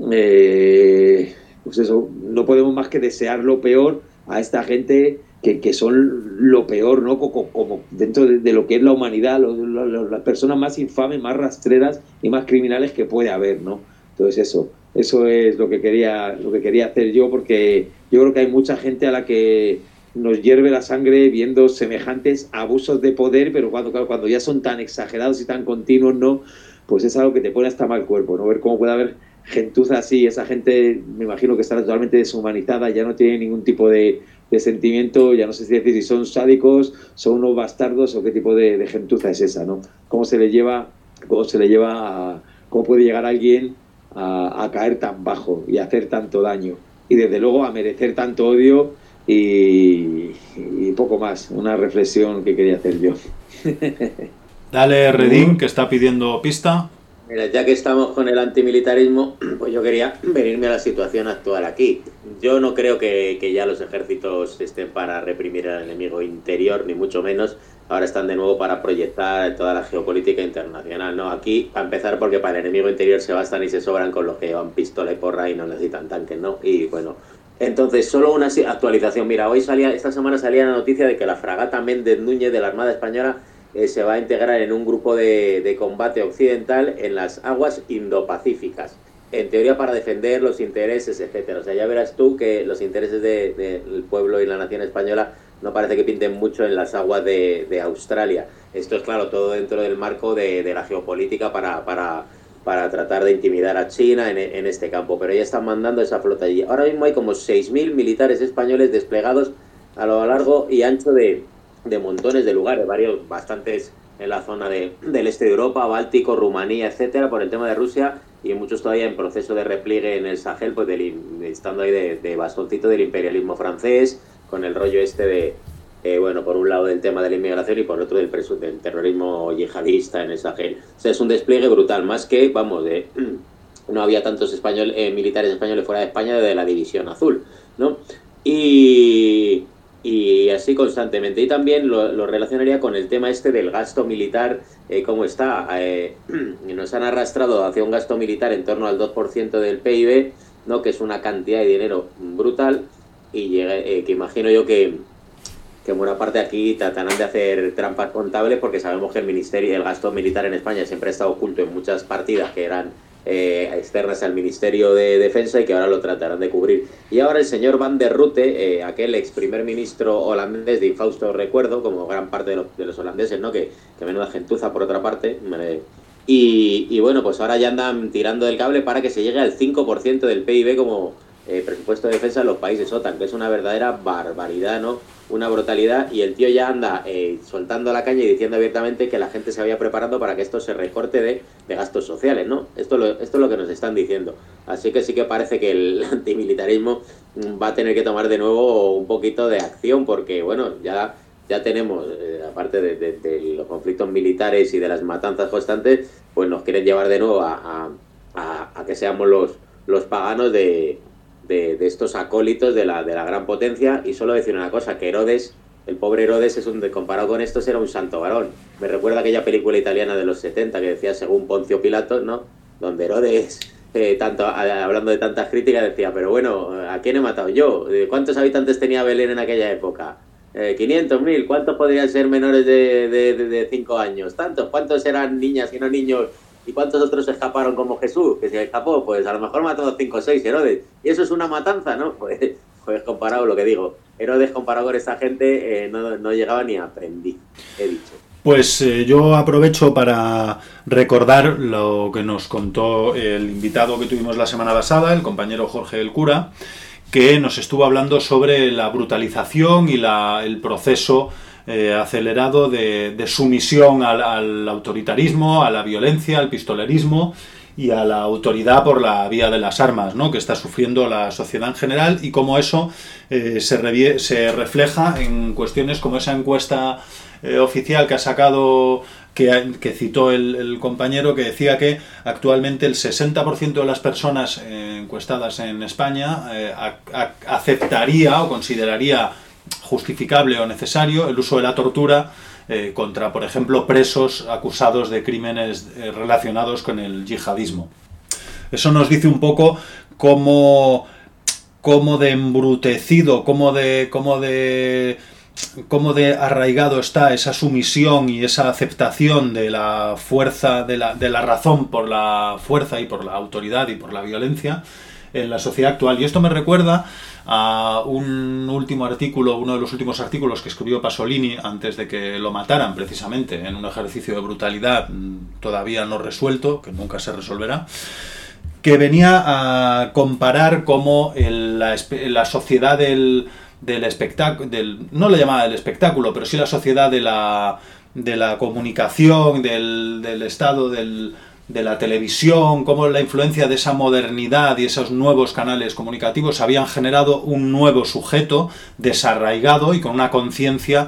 eh, pues eso, no podemos más que desear lo peor a esta gente que, que son lo peor, ¿no? Como, como dentro de, de lo que es la humanidad, lo, lo, lo, las personas más infames, más rastreras y más criminales que puede haber, ¿no? Entonces eso, eso es lo que quería, lo que quería hacer yo, porque yo creo que hay mucha gente a la que nos hierve la sangre viendo semejantes abusos de poder, pero cuando, claro, cuando ya son tan exagerados y tan continuos, ¿no? Pues es algo que te pone hasta mal cuerpo, ¿no? Ver cómo puede haber gentuza así, esa gente me imagino que está totalmente deshumanizada, ya no tiene ningún tipo de, de sentimiento, ya no sé si decir si son sádicos, son unos bastardos o qué tipo de, de gentuza es esa, ¿no? Cómo se le lleva, cómo se le lleva a, cómo puede llegar alguien a, a caer tan bajo y a hacer tanto daño y desde luego a merecer tanto odio y, y poco más, una reflexión que quería hacer yo. Dale, Redín, que está pidiendo pista. Mira, ya que estamos con el antimilitarismo, pues yo quería venirme a la situación actual aquí. Yo no creo que, que ya los ejércitos estén para reprimir al enemigo interior, ni mucho menos. Ahora están de nuevo para proyectar toda la geopolítica internacional, ¿no? Aquí, para empezar, porque para el enemigo interior se bastan y se sobran con los que llevan pistola y porra y no necesitan tanques, ¿no? Y bueno, entonces, solo una actualización. Mira, hoy salía, esta semana salía la noticia de que la fragata Méndez Núñez de la Armada Española eh, se va a integrar en un grupo de, de combate occidental en las aguas indopacíficas, en teoría para defender los intereses, etcétera. O sea, ya verás tú que los intereses del de, de pueblo y la nación española no parece que pinten mucho en las aguas de, de Australia. Esto es, claro, todo dentro del marco de, de la geopolítica para, para, para tratar de intimidar a China en, en este campo. Pero ya están mandando esa flota allí. Ahora mismo hay como seis mil militares españoles desplegados a lo largo y ancho de, de montones de lugares, varios, bastantes en la zona de, del este de Europa, Báltico, Rumanía, etcétera, por el tema de Rusia, y muchos todavía en proceso de repliegue en el Sahel, pues del, estando ahí de, de bastoncito del imperialismo francés, con el rollo este de, eh, bueno, por un lado del tema de la inmigración y por otro del, preso, del terrorismo yihadista en el Sahel. O sea, es un despliegue brutal, más que, vamos, de, no había tantos español, eh, militares españoles fuera de España de la División Azul, ¿no? Y... y así constantemente. Y también lo, lo relacionaría con el tema este del gasto militar, eh, cómo está. Eh, nos han arrastrado hacia un gasto militar en torno al dos por ciento del P I B, ¿no? Que es una cantidad de dinero brutal, y llega, eh, que imagino yo que, que en buena parte aquí tratarán de hacer trampas contables, porque sabemos que el ministerio, el gasto militar en España siempre ha estado oculto en muchas partidas que eran Eh, externas al Ministerio de Defensa y que ahora lo tratarán de cubrir. Y ahora el señor Van der Rutte, eh, aquel ex primer ministro holandés de infausto recuerdo, como gran parte de los, de los holandeses, ¿no? Que, que menuda gentuza por otra parte. Y, y bueno, pues ahora ya andan tirando del cable para que se llegue al cinco por ciento del P I B como eh, presupuesto de defensa en los países OTAN, que es una verdadera barbaridad, ¿no? Una brutalidad, y el tío ya anda eh, soltando la caña y diciendo abiertamente que la gente se vaya preparando para que esto se recorte de, de gastos sociales, ¿no? Esto, lo, esto es lo que nos están diciendo. Así que sí que parece que el antimilitarismo va a tener que tomar de nuevo un poquito de acción, porque, bueno, ya, ya tenemos, eh, aparte de, de, de los conflictos militares y de las matanzas constantes, pues nos quieren llevar de nuevo a, a, a, a que seamos los, los paganos de... De, de estos acólitos de la, de la gran potencia. Y solo decir una cosa, que Herodes, el pobre Herodes, es un, comparado con estos, era un santo varón. Me recuerda aquella película italiana de los setenta que decía según Poncio Pilato, ¿no? Donde Herodes, eh, tanto a, hablando de tantas críticas, decía, pero bueno, ¿a quién he matado yo? ¿Cuántos habitantes tenía Belén en aquella época? Eh, quinientos mil. ¿Cuántos podrían ser menores de, de, de, de cinco años? ¿Tantos? ¿Cuántos eran niñas y no niños? ¿Y cuántos otros escaparon como Jesús? Que se escapó, pues a lo mejor mató cinco o seis Herodes. Y eso es una matanza, ¿no? Pues, pues comparado, lo que digo, Herodes comparado con esta gente eh, no, no llegaba ni a aprendiz, he dicho. Pues eh, yo aprovecho para recordar lo que nos contó el invitado que tuvimos la semana pasada, el compañero Jorge el Cura, que nos estuvo hablando sobre la brutalización y la, el proceso Eh, acelerado de, de sumisión al, al autoritarismo, a la violencia, al pistolerismo y a la autoridad por la vía de las armas, ¿no? Que está sufriendo la sociedad en general, y cómo eso eh, se, revie- se refleja en cuestiones como esa encuesta eh, oficial que ha sacado, que, que citó el, el compañero, que decía que actualmente el sesenta por ciento de las personas eh, encuestadas en España eh, a, a, aceptaría o consideraría justificable o necesario el uso de la tortura eh, contra, por ejemplo, presos acusados de crímenes eh, relacionados con el yihadismo. Eso nos dice un poco cómo, cómo de embrutecido, cómo de, cómo de, cómo de arraigado está esa sumisión y esa aceptación de la fuerza, de la, de la razón por la fuerza y por la autoridad y por la violencia en la sociedad actual. Y esto me recuerda a un último artículo, uno de los últimos artículos que escribió Pasolini antes de que lo mataran, precisamente en un ejercicio de brutalidad todavía no resuelto, que nunca se resolverá, que venía a comparar cómo el, la, la sociedad del, del espectáculo, del, no le llamaba el espectáculo, pero sí la sociedad de la, de la comunicación, del, del estado del de la televisión, cómo la influencia de esa modernidad y esos nuevos canales comunicativos habían generado un nuevo sujeto desarraigado y con una conciencia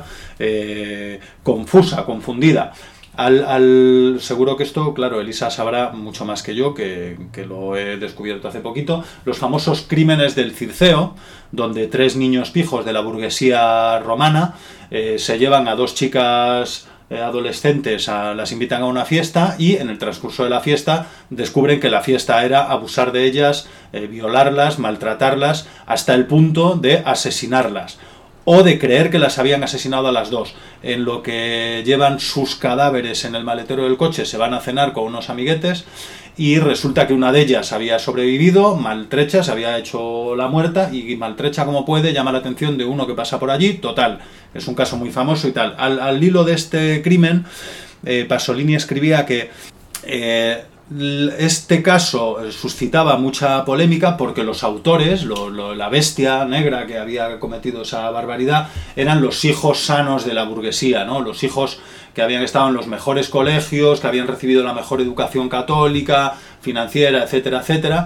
eh, confusa, confundida. Al, al, seguro que esto, claro, Elisa sabrá mucho más que yo, que, que lo he descubierto hace poquito, los famosos crímenes del Circeo, donde tres niños pijos de la burguesía romana eh, se llevan a dos chicas adolescentes, a, las invitan a una fiesta, y en el transcurso de la fiesta descubren que la fiesta era abusar de ellas, eh, violarlas, maltratarlas, hasta el punto de asesinarlas, o de creer que las habían asesinado a las dos. En lo que llevan sus cadáveres en el maletero del coche, se van a cenar con unos amiguetes, y resulta que una de ellas había sobrevivido, maltrecha, se había hecho la muerta, y maltrecha como puede llama la atención de uno que pasa por allí. Total, es un caso muy famoso y tal. Al, al hilo de este crimen, eh, Pasolini escribía que eh, este caso suscitaba mucha polémica porque los autores, lo, lo, la bestia negra que había cometido esa barbaridad, eran los hijos sanos de la burguesía, ¿no? Los hijos que habían estado en los mejores colegios, que habían recibido la mejor educación católica, financiera, etcétera, etcétera,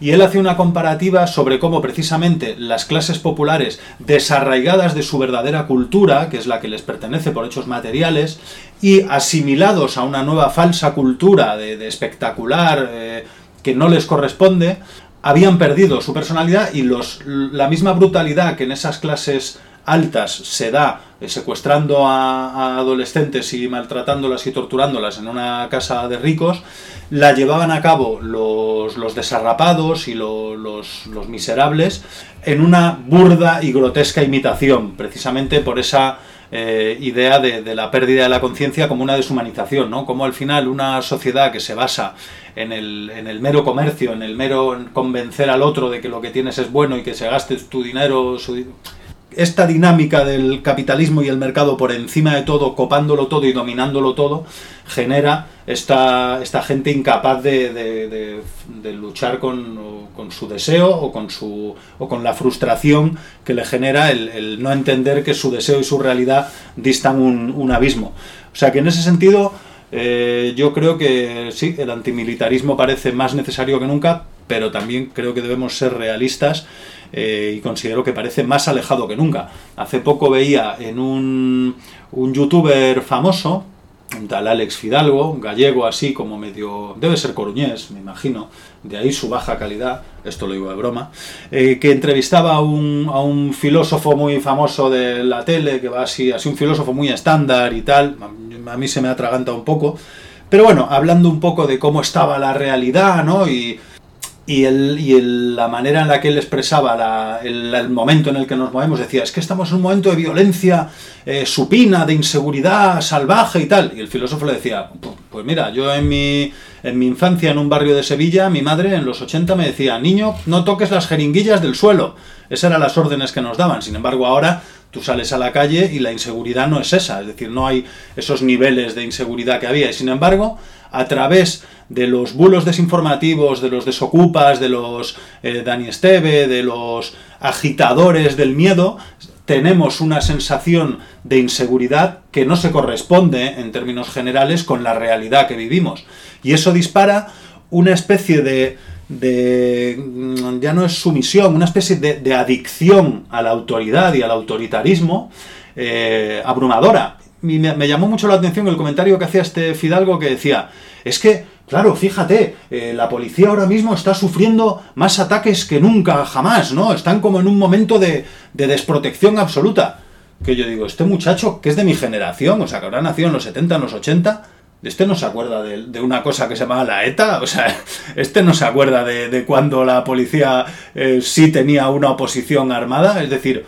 y él hace una comparativa sobre cómo precisamente las clases populares, desarraigadas de su verdadera cultura, que es la que les pertenece por hechos materiales, y asimilados a una nueva falsa cultura de, de espectacular eh, que no les corresponde, habían perdido su personalidad, y los, la misma brutalidad que en esas clases altas se da eh, secuestrando a, a adolescentes y maltratándolas y torturándolas en una casa de ricos, la llevaban a cabo los, los desarrapados y lo, los, los miserables en una burda y grotesca imitación, precisamente por esa eh, idea de, de la pérdida de la conciencia como una deshumanización, ¿no? Como al final una sociedad que se basa en el, en el mero comercio, en el mero convencer al otro de que lo que tienes es bueno y que se gaste tu dinero... Su, esta dinámica del capitalismo y el mercado por encima de todo, copándolo todo y dominándolo todo, genera esta, esta gente incapaz de, de, de, de luchar con, con su deseo o con, su, o con la frustración que le genera el, el no entender que su deseo y su realidad distan un, un abismo. O sea que en ese sentido eh, yo creo que sí, el antimilitarismo parece más necesario que nunca, pero también creo que debemos ser realistas. Eh, y considero que parece más alejado que nunca. Hace poco veía en un, un youtuber famoso, un tal Alex Fidalgo, un gallego así como medio... debe ser coruñés, me imagino, de ahí su baja calidad, esto lo digo de broma, eh, que entrevistaba a un, a un filósofo muy famoso de la tele, que va así, así un filósofo muy estándar y tal, a mí se me atraganta un poco, pero bueno, hablando un poco de cómo estaba la realidad, ¿no? Y... Y, el, y el, la manera en la que él expresaba la, el, el momento en el que nos movemos, decía, es que estamos en un momento de violencia eh, supina, de inseguridad salvaje y tal. Y el filósofo le decía, pues mira, yo en mi, en mi infancia en un barrio de Sevilla, mi madre en los ochenta me decía, niño, no toques las jeringuillas del suelo. Esas eran las órdenes que nos daban. Sin embargo, ahora tú sales a la calle y la inseguridad no es esa. Es decir, no hay esos niveles de inseguridad que había. Y sin embargo, a través de los bulos desinformativos, de los desocupas, de los eh, Dani Esteve, de los agitadores del miedo, tenemos una sensación de inseguridad que no se corresponde, en términos generales, con la realidad que vivimos. Y eso dispara una especie de, de ya no es sumisión, una especie de, de adicción a la autoridad y al autoritarismo eh, abrumadora. Y me, me llamó mucho la atención el comentario que hacía este Fidalgo, que decía, es que, claro, fíjate, eh, la policía ahora mismo está sufriendo más ataques que nunca, jamás, ¿no? Están como en un momento de, de desprotección absoluta. Que yo digo, este muchacho, que es de mi generación, o sea, que habrá nacido en los setenta, en los ochenta, este no se acuerda de, de una cosa que se llamaba la ETA, o sea, este no se acuerda de, de cuando la policía eh, sí tenía una oposición armada, es decir,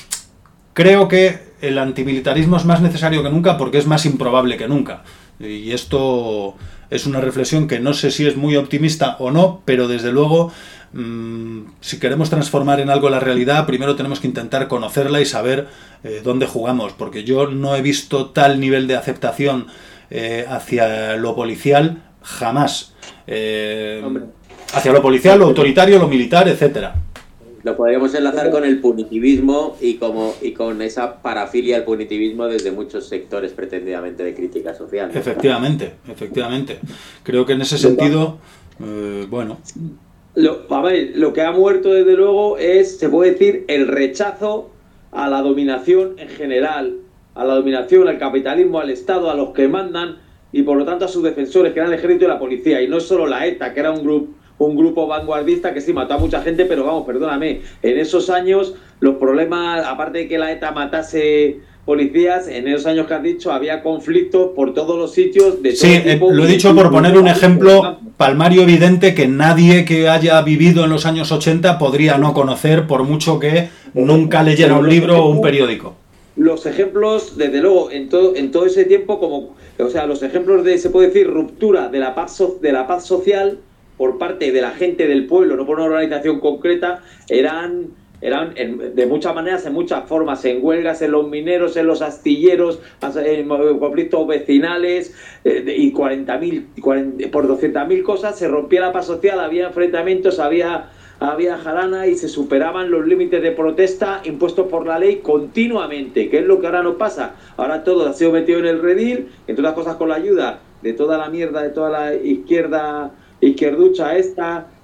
creo que el antimilitarismo es más necesario que nunca porque es más improbable que nunca. Y esto es una reflexión que no sé si es muy optimista o no, pero desde luego, mmm, si queremos transformar en algo la realidad, primero tenemos que intentar conocerla y saber eh, dónde jugamos, porque yo no he visto tal nivel de aceptación eh, hacia lo policial jamás. Eh, hacia lo policial, lo autoritario, lo militar, etcétera. Lo podríamos enlazar con el punitivismo y, como, y con esa parafilia al punitivismo desde muchos sectores pretendidamente de crítica social, ¿no? Efectivamente, efectivamente. Creo que en ese sentido, eh, bueno... Lo, a ver, lo que ha muerto desde luego es, se puede decir, el rechazo a la dominación en general, a la dominación, al capitalismo, al Estado, a los que mandan y por lo tanto a sus defensores, que eran el ejército y la policía, y no solo la ETA, que era un grupo... un grupo vanguardista que sí mató a mucha gente, pero vamos, perdóname, en esos años los problemas, aparte de que la ETA matase policías, en esos años que has dicho había conflictos por todos los sitios de todo sí, tipo. Eh, lo he dicho por poner un ejemplo palmario evidente que nadie que haya vivido en los años ochenta podría no conocer, por mucho que nunca leyera un libro o un periódico. Los ejemplos, desde luego, en todo, en todo ese tiempo, como, o sea, los ejemplos de, se puede decir, ruptura de la paz, so, de la paz social por parte de la gente del pueblo, no por una organización concreta, eran, eran en, de muchas maneras, en muchas formas, en huelgas, en los mineros, en los astilleros, en conflictos vecinales, eh, y cuarenta mil, por doscientas mil cosas, se rompía la paz social, había enfrentamientos, había, había jarana y se superaban los límites de protesta impuestos por la ley continuamente, que es lo que ahora nos pasa. Ahora todo ha sido metido en el redil, entre otras cosas con la ayuda de toda la mierda, de toda la izquierda... izquierducha esta,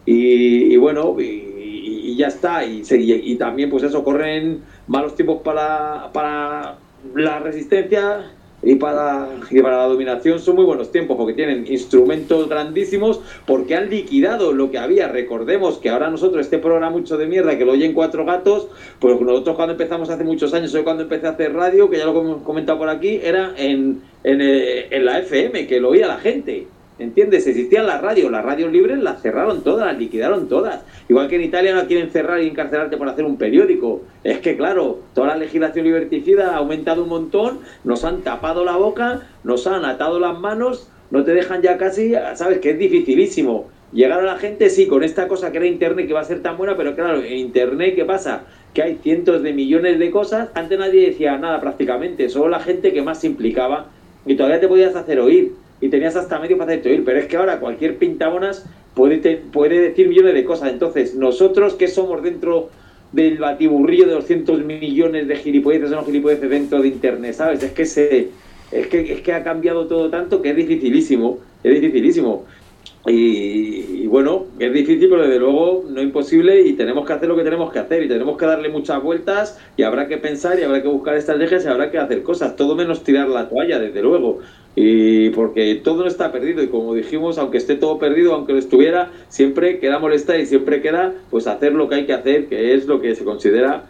y, y bueno, y, y ya está. Y, y, y también, pues eso, corren malos tiempos para, para la resistencia y para, y para la dominación. Son muy buenos tiempos porque tienen instrumentos grandísimos, porque han liquidado lo que había. Recordemos que ahora nosotros, este programa mucho de mierda que lo oyen cuatro gatos, pues nosotros cuando empezamos hace muchos años, yo cuando empecé a hacer radio, que ya lo hemos comentado por aquí, era en, en, en la F M, que lo oía la gente. ¿Entiendes? Existían las radios, las radios libres las cerraron todas, las liquidaron todas. Igual que en Italia no quieren cerrar y encarcelarte por hacer un periódico. Es que claro, toda la legislación liberticida ha aumentado un montón, nos han tapado la boca, nos han atado las manos, no te dejan ya casi, sabes que es dificilísimo llegar a la gente, sí, con esta cosa que era Internet, que va a ser tan buena, pero claro, en Internet, ¿qué pasa? Que hay cientos de millones de cosas, antes nadie decía nada prácticamente, solo la gente que más se implicaba, y todavía te podías hacer oír. Y tenías hasta medio para hacerte oír, pero es que ahora cualquier pintabonas puede, te, puede decir millones de cosas. Entonces, nosotros que somos dentro del batiburrillo de doscientos millones de gilipolleces o no gilipolleces dentro de Internet, ¿sabes? Es que se es que es que ha cambiado todo tanto que es dificilísimo, es dificilísimo. Y, y bueno, es difícil, pero desde luego no imposible, y tenemos que hacer lo que tenemos que hacer y tenemos que darle muchas vueltas y habrá que pensar y habrá que buscar estrategias y habrá que hacer cosas, todo menos tirar la toalla, desde luego. Y porque todo no está perdido, y como dijimos, aunque esté todo perdido, aunque lo estuviera, siempre queda molestar y siempre queda pues hacer lo que hay que hacer, que es lo que se considera,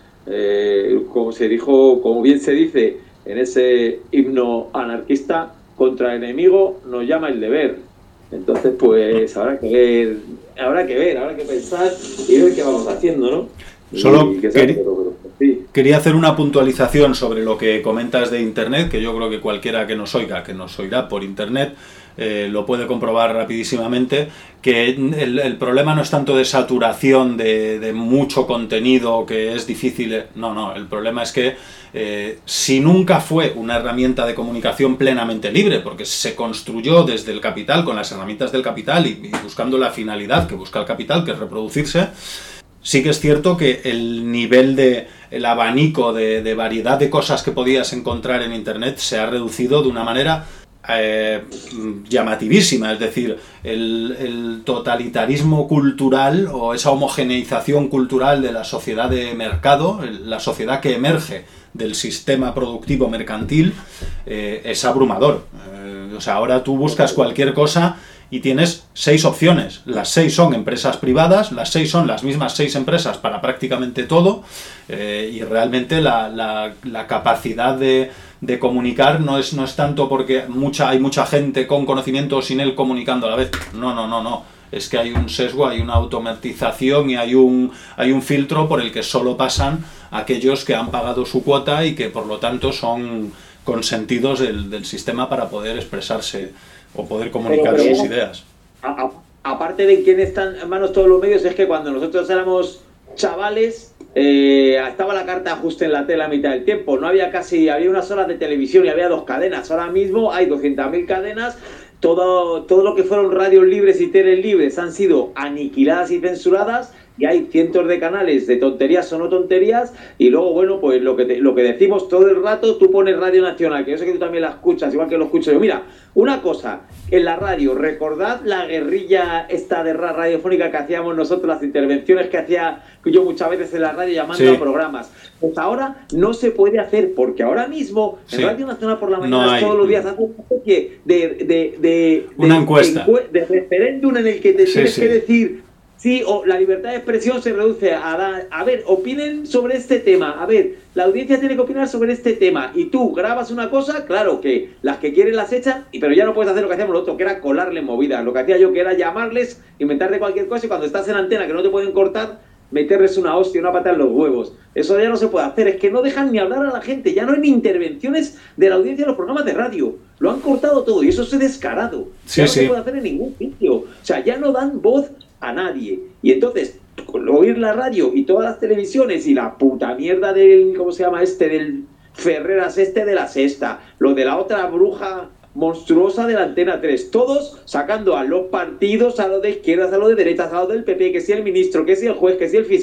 eh, como se dijo, como bien se dice en ese himno anarquista, contra el enemigo nos llama el deber. Entonces pues habrá que ver, habrá que ver, habrá que pensar y ver qué vamos haciendo, ¿no? Solo que quería, pero, pero, sí. quería hacer una puntualización sobre lo que comentas de Internet, que yo creo que cualquiera que nos oiga, que nos oirá por Internet, eh, lo puede comprobar rapidísimamente, que el, el problema no es tanto de saturación de, de mucho contenido que es difícil, no, no, el problema es que eh, si nunca fue una herramienta de comunicación plenamente libre, porque se construyó desde el capital, con las herramientas del capital y, y buscando la finalidad que busca el capital, que es reproducirse. Sí que es cierto que el nivel de, el abanico de, de variedad de cosas que podías encontrar en Internet se ha reducido de una manera eh, llamativísima, es decir, el, el totalitarismo cultural o esa homogeneización cultural de la sociedad de mercado, la sociedad que emerge del sistema productivo mercantil, eh, es abrumador. Eh, o sea, ahora tú buscas cualquier cosa y tienes seis opciones. Las seis son empresas privadas, las seis son las mismas seis empresas para prácticamente todo, eh, y realmente la, la, la capacidad de, de comunicar no es, no es tanto porque mucha, hay mucha gente con conocimiento sin él comunicando a la vez. No, no, no, no. Es que hay un sesgo, hay una automatización y hay un, hay un filtro por el que solo pasan aquellos que han pagado su cuota y que por lo tanto son consentidos del, del sistema para poder expresarse o poder comunicar pero, pero, sus ideas. A, a, aparte de quién están en manos todos los medios, es que cuando nosotros éramos chavales, eh, estaba la carta de ajuste en la tele a mitad del tiempo, no había casi, había unas horas de televisión y había dos cadenas. Ahora mismo hay doscientas mil cadenas, todo, todo lo que fueron radios libres y teles libres han sido aniquiladas y censuradas, y hay cientos de canales de tonterías o no tonterías, y luego, bueno, pues lo que te, lo que decimos todo el rato, tú pones Radio Nacional, que yo sé que tú también la escuchas, igual que lo escucho yo. Mira, una cosa, en la radio, recordad la guerrilla esta de radiofónica que hacíamos nosotros, las intervenciones que hacía yo muchas veces en la radio llamando sí. a programas. Pues ahora no se puede hacer, porque ahora mismo en sí. Radio Nacional por la mañana no hay, todos los días hace una especie de, de, de, una de, encuesta. De, de referéndum en el que te sí, tienes sí. que decir... Sí, o la libertad de expresión se reduce a dar, a ver, opinen sobre este tema, a ver, la audiencia tiene que opinar sobre este tema, y tú grabas una cosa, claro que las que quieren las echan, pero ya no puedes hacer lo que hacíamos nosotros, que era colarle movidas, lo que hacía yo que era llamarles, inventarle cualquier cosa, y cuando estás en antena que no te pueden cortar, meterles una hostia, una pata en los huevos. Eso ya no se puede hacer, es que no dejan ni hablar a la gente, ya no hay ni intervenciones de la audiencia en los programas de radio, lo han cortado todo, y eso es descarado, sí, ya no sí. se puede hacer en ningún sitio, o sea, ya no dan voz a nadie, y entonces oír la radio y todas las televisiones y la puta mierda del, ¿cómo se llama este? Del Ferreras este de la Sexta, lo de la otra bruja monstruosa de la Antena tres, todos sacando a los partidos, a los de izquierdas, a los de derechas, a los del P P, que si el ministro, que si el juez, que si el fiscal,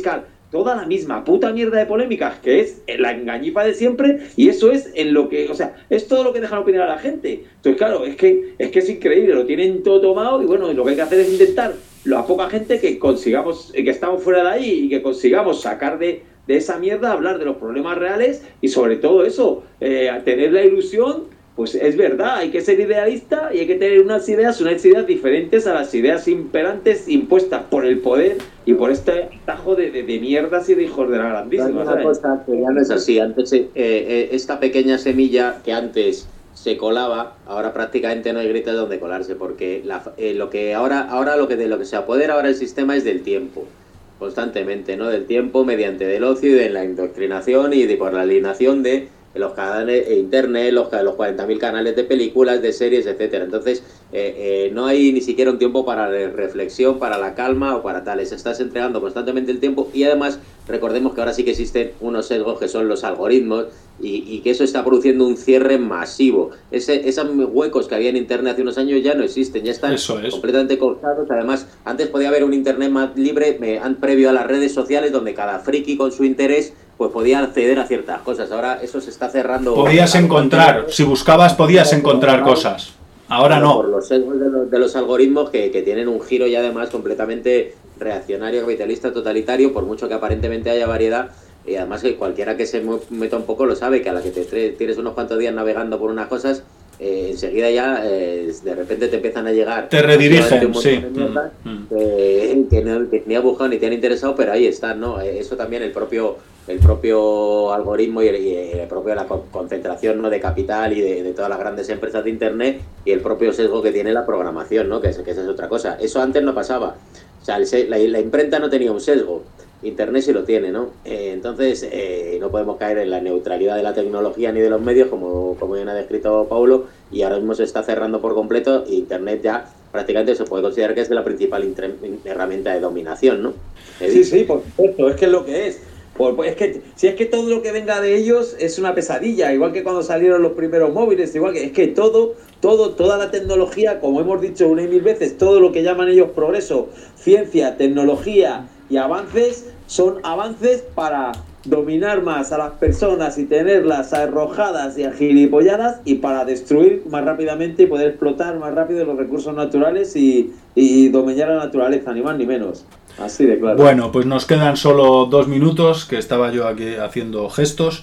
toda la misma puta mierda de polémicas, que es la engañifa de siempre, y eso es en lo que, o sea, es todo lo que dejan opinar a la gente. Entonces, claro, es que es que es increíble, lo tienen todo tomado, y bueno, lo que hay que hacer es intentar, la poca gente que consigamos, que estamos fuera de ahí, y que consigamos sacar de, de esa mierda, hablar de los problemas reales, y sobre todo eso, eh, tener la ilusión. Pues es verdad, hay que ser idealista y hay que tener unas ideas, unas ideas diferentes a las ideas imperantes impuestas por el poder y por este tajo de, de, de mierdas y de hijos de la grandísima. Hay una cosa que ya no es así. Antes, eh, eh, esta pequeña semilla que antes se colaba, ahora prácticamente no hay gritos donde colarse, porque la, eh, lo que ahora, ahora lo que de lo que se apodera ahora el sistema es del tiempo, constantemente, ¿no? Del tiempo mediante del ocio y de la indoctrinación y de por la alienación de los canales de internet, los, los cuarenta mil canales de películas, de series, etcétera. Entonces, eh, eh, no hay ni siquiera un tiempo para la reflexión, para la calma o para tales. Estás entregando constantemente el tiempo y además recordemos que ahora sí que existen unos sesgos que son los algoritmos y, y que eso está produciendo un cierre masivo. Ese, esos huecos que había en internet hace unos años ya no existen, ya están completamente cortados. Además, antes podía haber un internet más libre eh, previo a las redes sociales donde cada friki con su interés pues podía acceder a ciertas cosas. Ahora eso se está cerrando. Podías encontrar, si buscabas podías encontrar cosas. Ahora no. Por los sesgos de los, de los algoritmos que, que tienen un giro y además completamente reaccionario, capitalista, totalitario, por mucho que aparentemente haya variedad. Y además que cualquiera que se meta un poco lo sabe, que a la que te tienes unos cuantos días navegando por unas cosas, eh, enseguida ya eh, de repente te empiezan a llegar. Te redirigen, un sí. Mierdas, mm, que, que, no, que ni ha buscado ni te han interesado, pero ahí están, ¿no? Eso también el propio el propio algoritmo y el, y el propio la concentración, ¿no?, de capital y de, de todas las grandes empresas de internet y el propio sesgo que tiene la programación, ¿no?, que, es, que esa es otra cosa. Eso antes no pasaba. O sea, el, la, la imprenta no tenía un sesgo. Internet sí lo tiene, ¿no? Eh, entonces, eh, no podemos caer en la neutralidad de la tecnología ni de los medios, como, como bien ha descrito Paulo, y ahora mismo se está cerrando por completo. Internet ya prácticamente se puede considerar que es la principal herramienta de dominación, ¿no? Sí, sí, por supuesto, es que es lo que es. Pues es que si es que todo lo que venga de ellos es una pesadilla, igual que cuando salieron los primeros móviles, igual que es que todo, todo, toda la tecnología, como hemos dicho una y mil veces, todo lo que llaman ellos progreso, ciencia, tecnología y avances, son avances para dominar más a las personas y tenerlas arrojadas y agilipolladas y para destruir más rápidamente y poder explotar más rápido los recursos naturales y, y dominar la naturaleza, ni más ni menos. Así de claro. Bueno, pues nos quedan solo dos minutos, que estaba yo aquí haciendo gestos.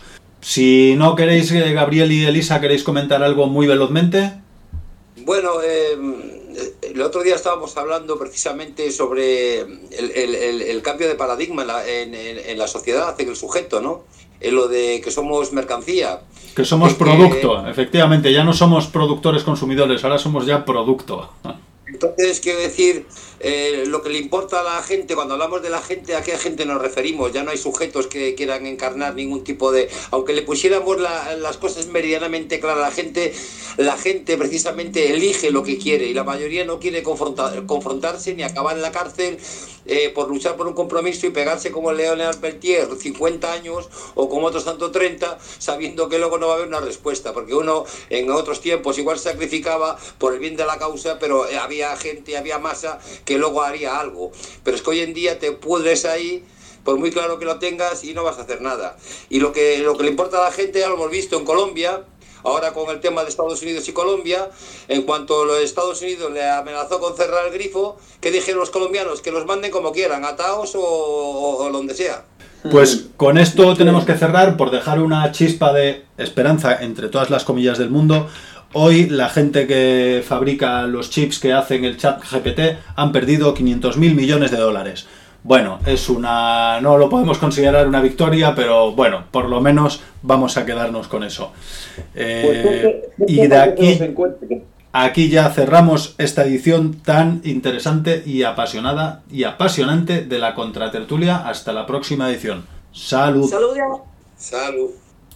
Si no queréis, Gabriel y Elisa, ¿queréis comentar algo muy velozmente? Bueno, eh, el otro día estábamos hablando precisamente sobre el, el, el, el cambio de paradigma en la, en, en, en la sociedad, en el sujeto, ¿no? En lo de que somos mercancía. Que somos de producto, que, efectivamente, ya no somos productores consumidores, ahora somos ya producto. Entonces, quiero decir, eh, lo que le importa a la gente, cuando hablamos de la gente, ¿a qué gente nos referimos? Ya no hay sujetos que quieran encarnar ningún tipo de... Aunque le pusiéramos la, las cosas meridianamente claras a la gente, la gente precisamente elige lo que quiere y la mayoría no quiere confrontar, confrontarse ni acabar en la cárcel eh, por luchar por un compromiso y pegarse como Leonard Peltier, cincuenta años, o como otros tanto treinta, sabiendo que luego no va a haber una respuesta, porque uno en otros tiempos igual se sacrificaba por el bien de la causa, pero había gente, había masa que luego haría algo. Pero es que hoy en día te pudres ahí, por muy claro que lo tengas, y no vas a hacer nada. Y lo que, lo que le importa a la gente, ya lo hemos visto en Colombia, ahora con el tema de Estados Unidos y Colombia, en cuanto a los Estados Unidos le amenazó con cerrar el grifo, ¿qué dijeron los colombianos? Que los manden como quieran, ataos o, o, o donde sea. Pues con esto tenemos que cerrar por dejar una chispa de esperanza entre todas las comillas del mundo. Hoy la gente que fabrica los chips que hacen el chat G P T han perdido quinientos mil millones de dólares. Bueno, es una... no lo podemos considerar una victoria, pero bueno, por lo menos vamos a quedarnos con eso. Eh, y de aquí, aquí ya cerramos esta edición tan interesante y apasionada y apasionante de la Contratertulia. Hasta la próxima edición. Salud. Salud. Salud.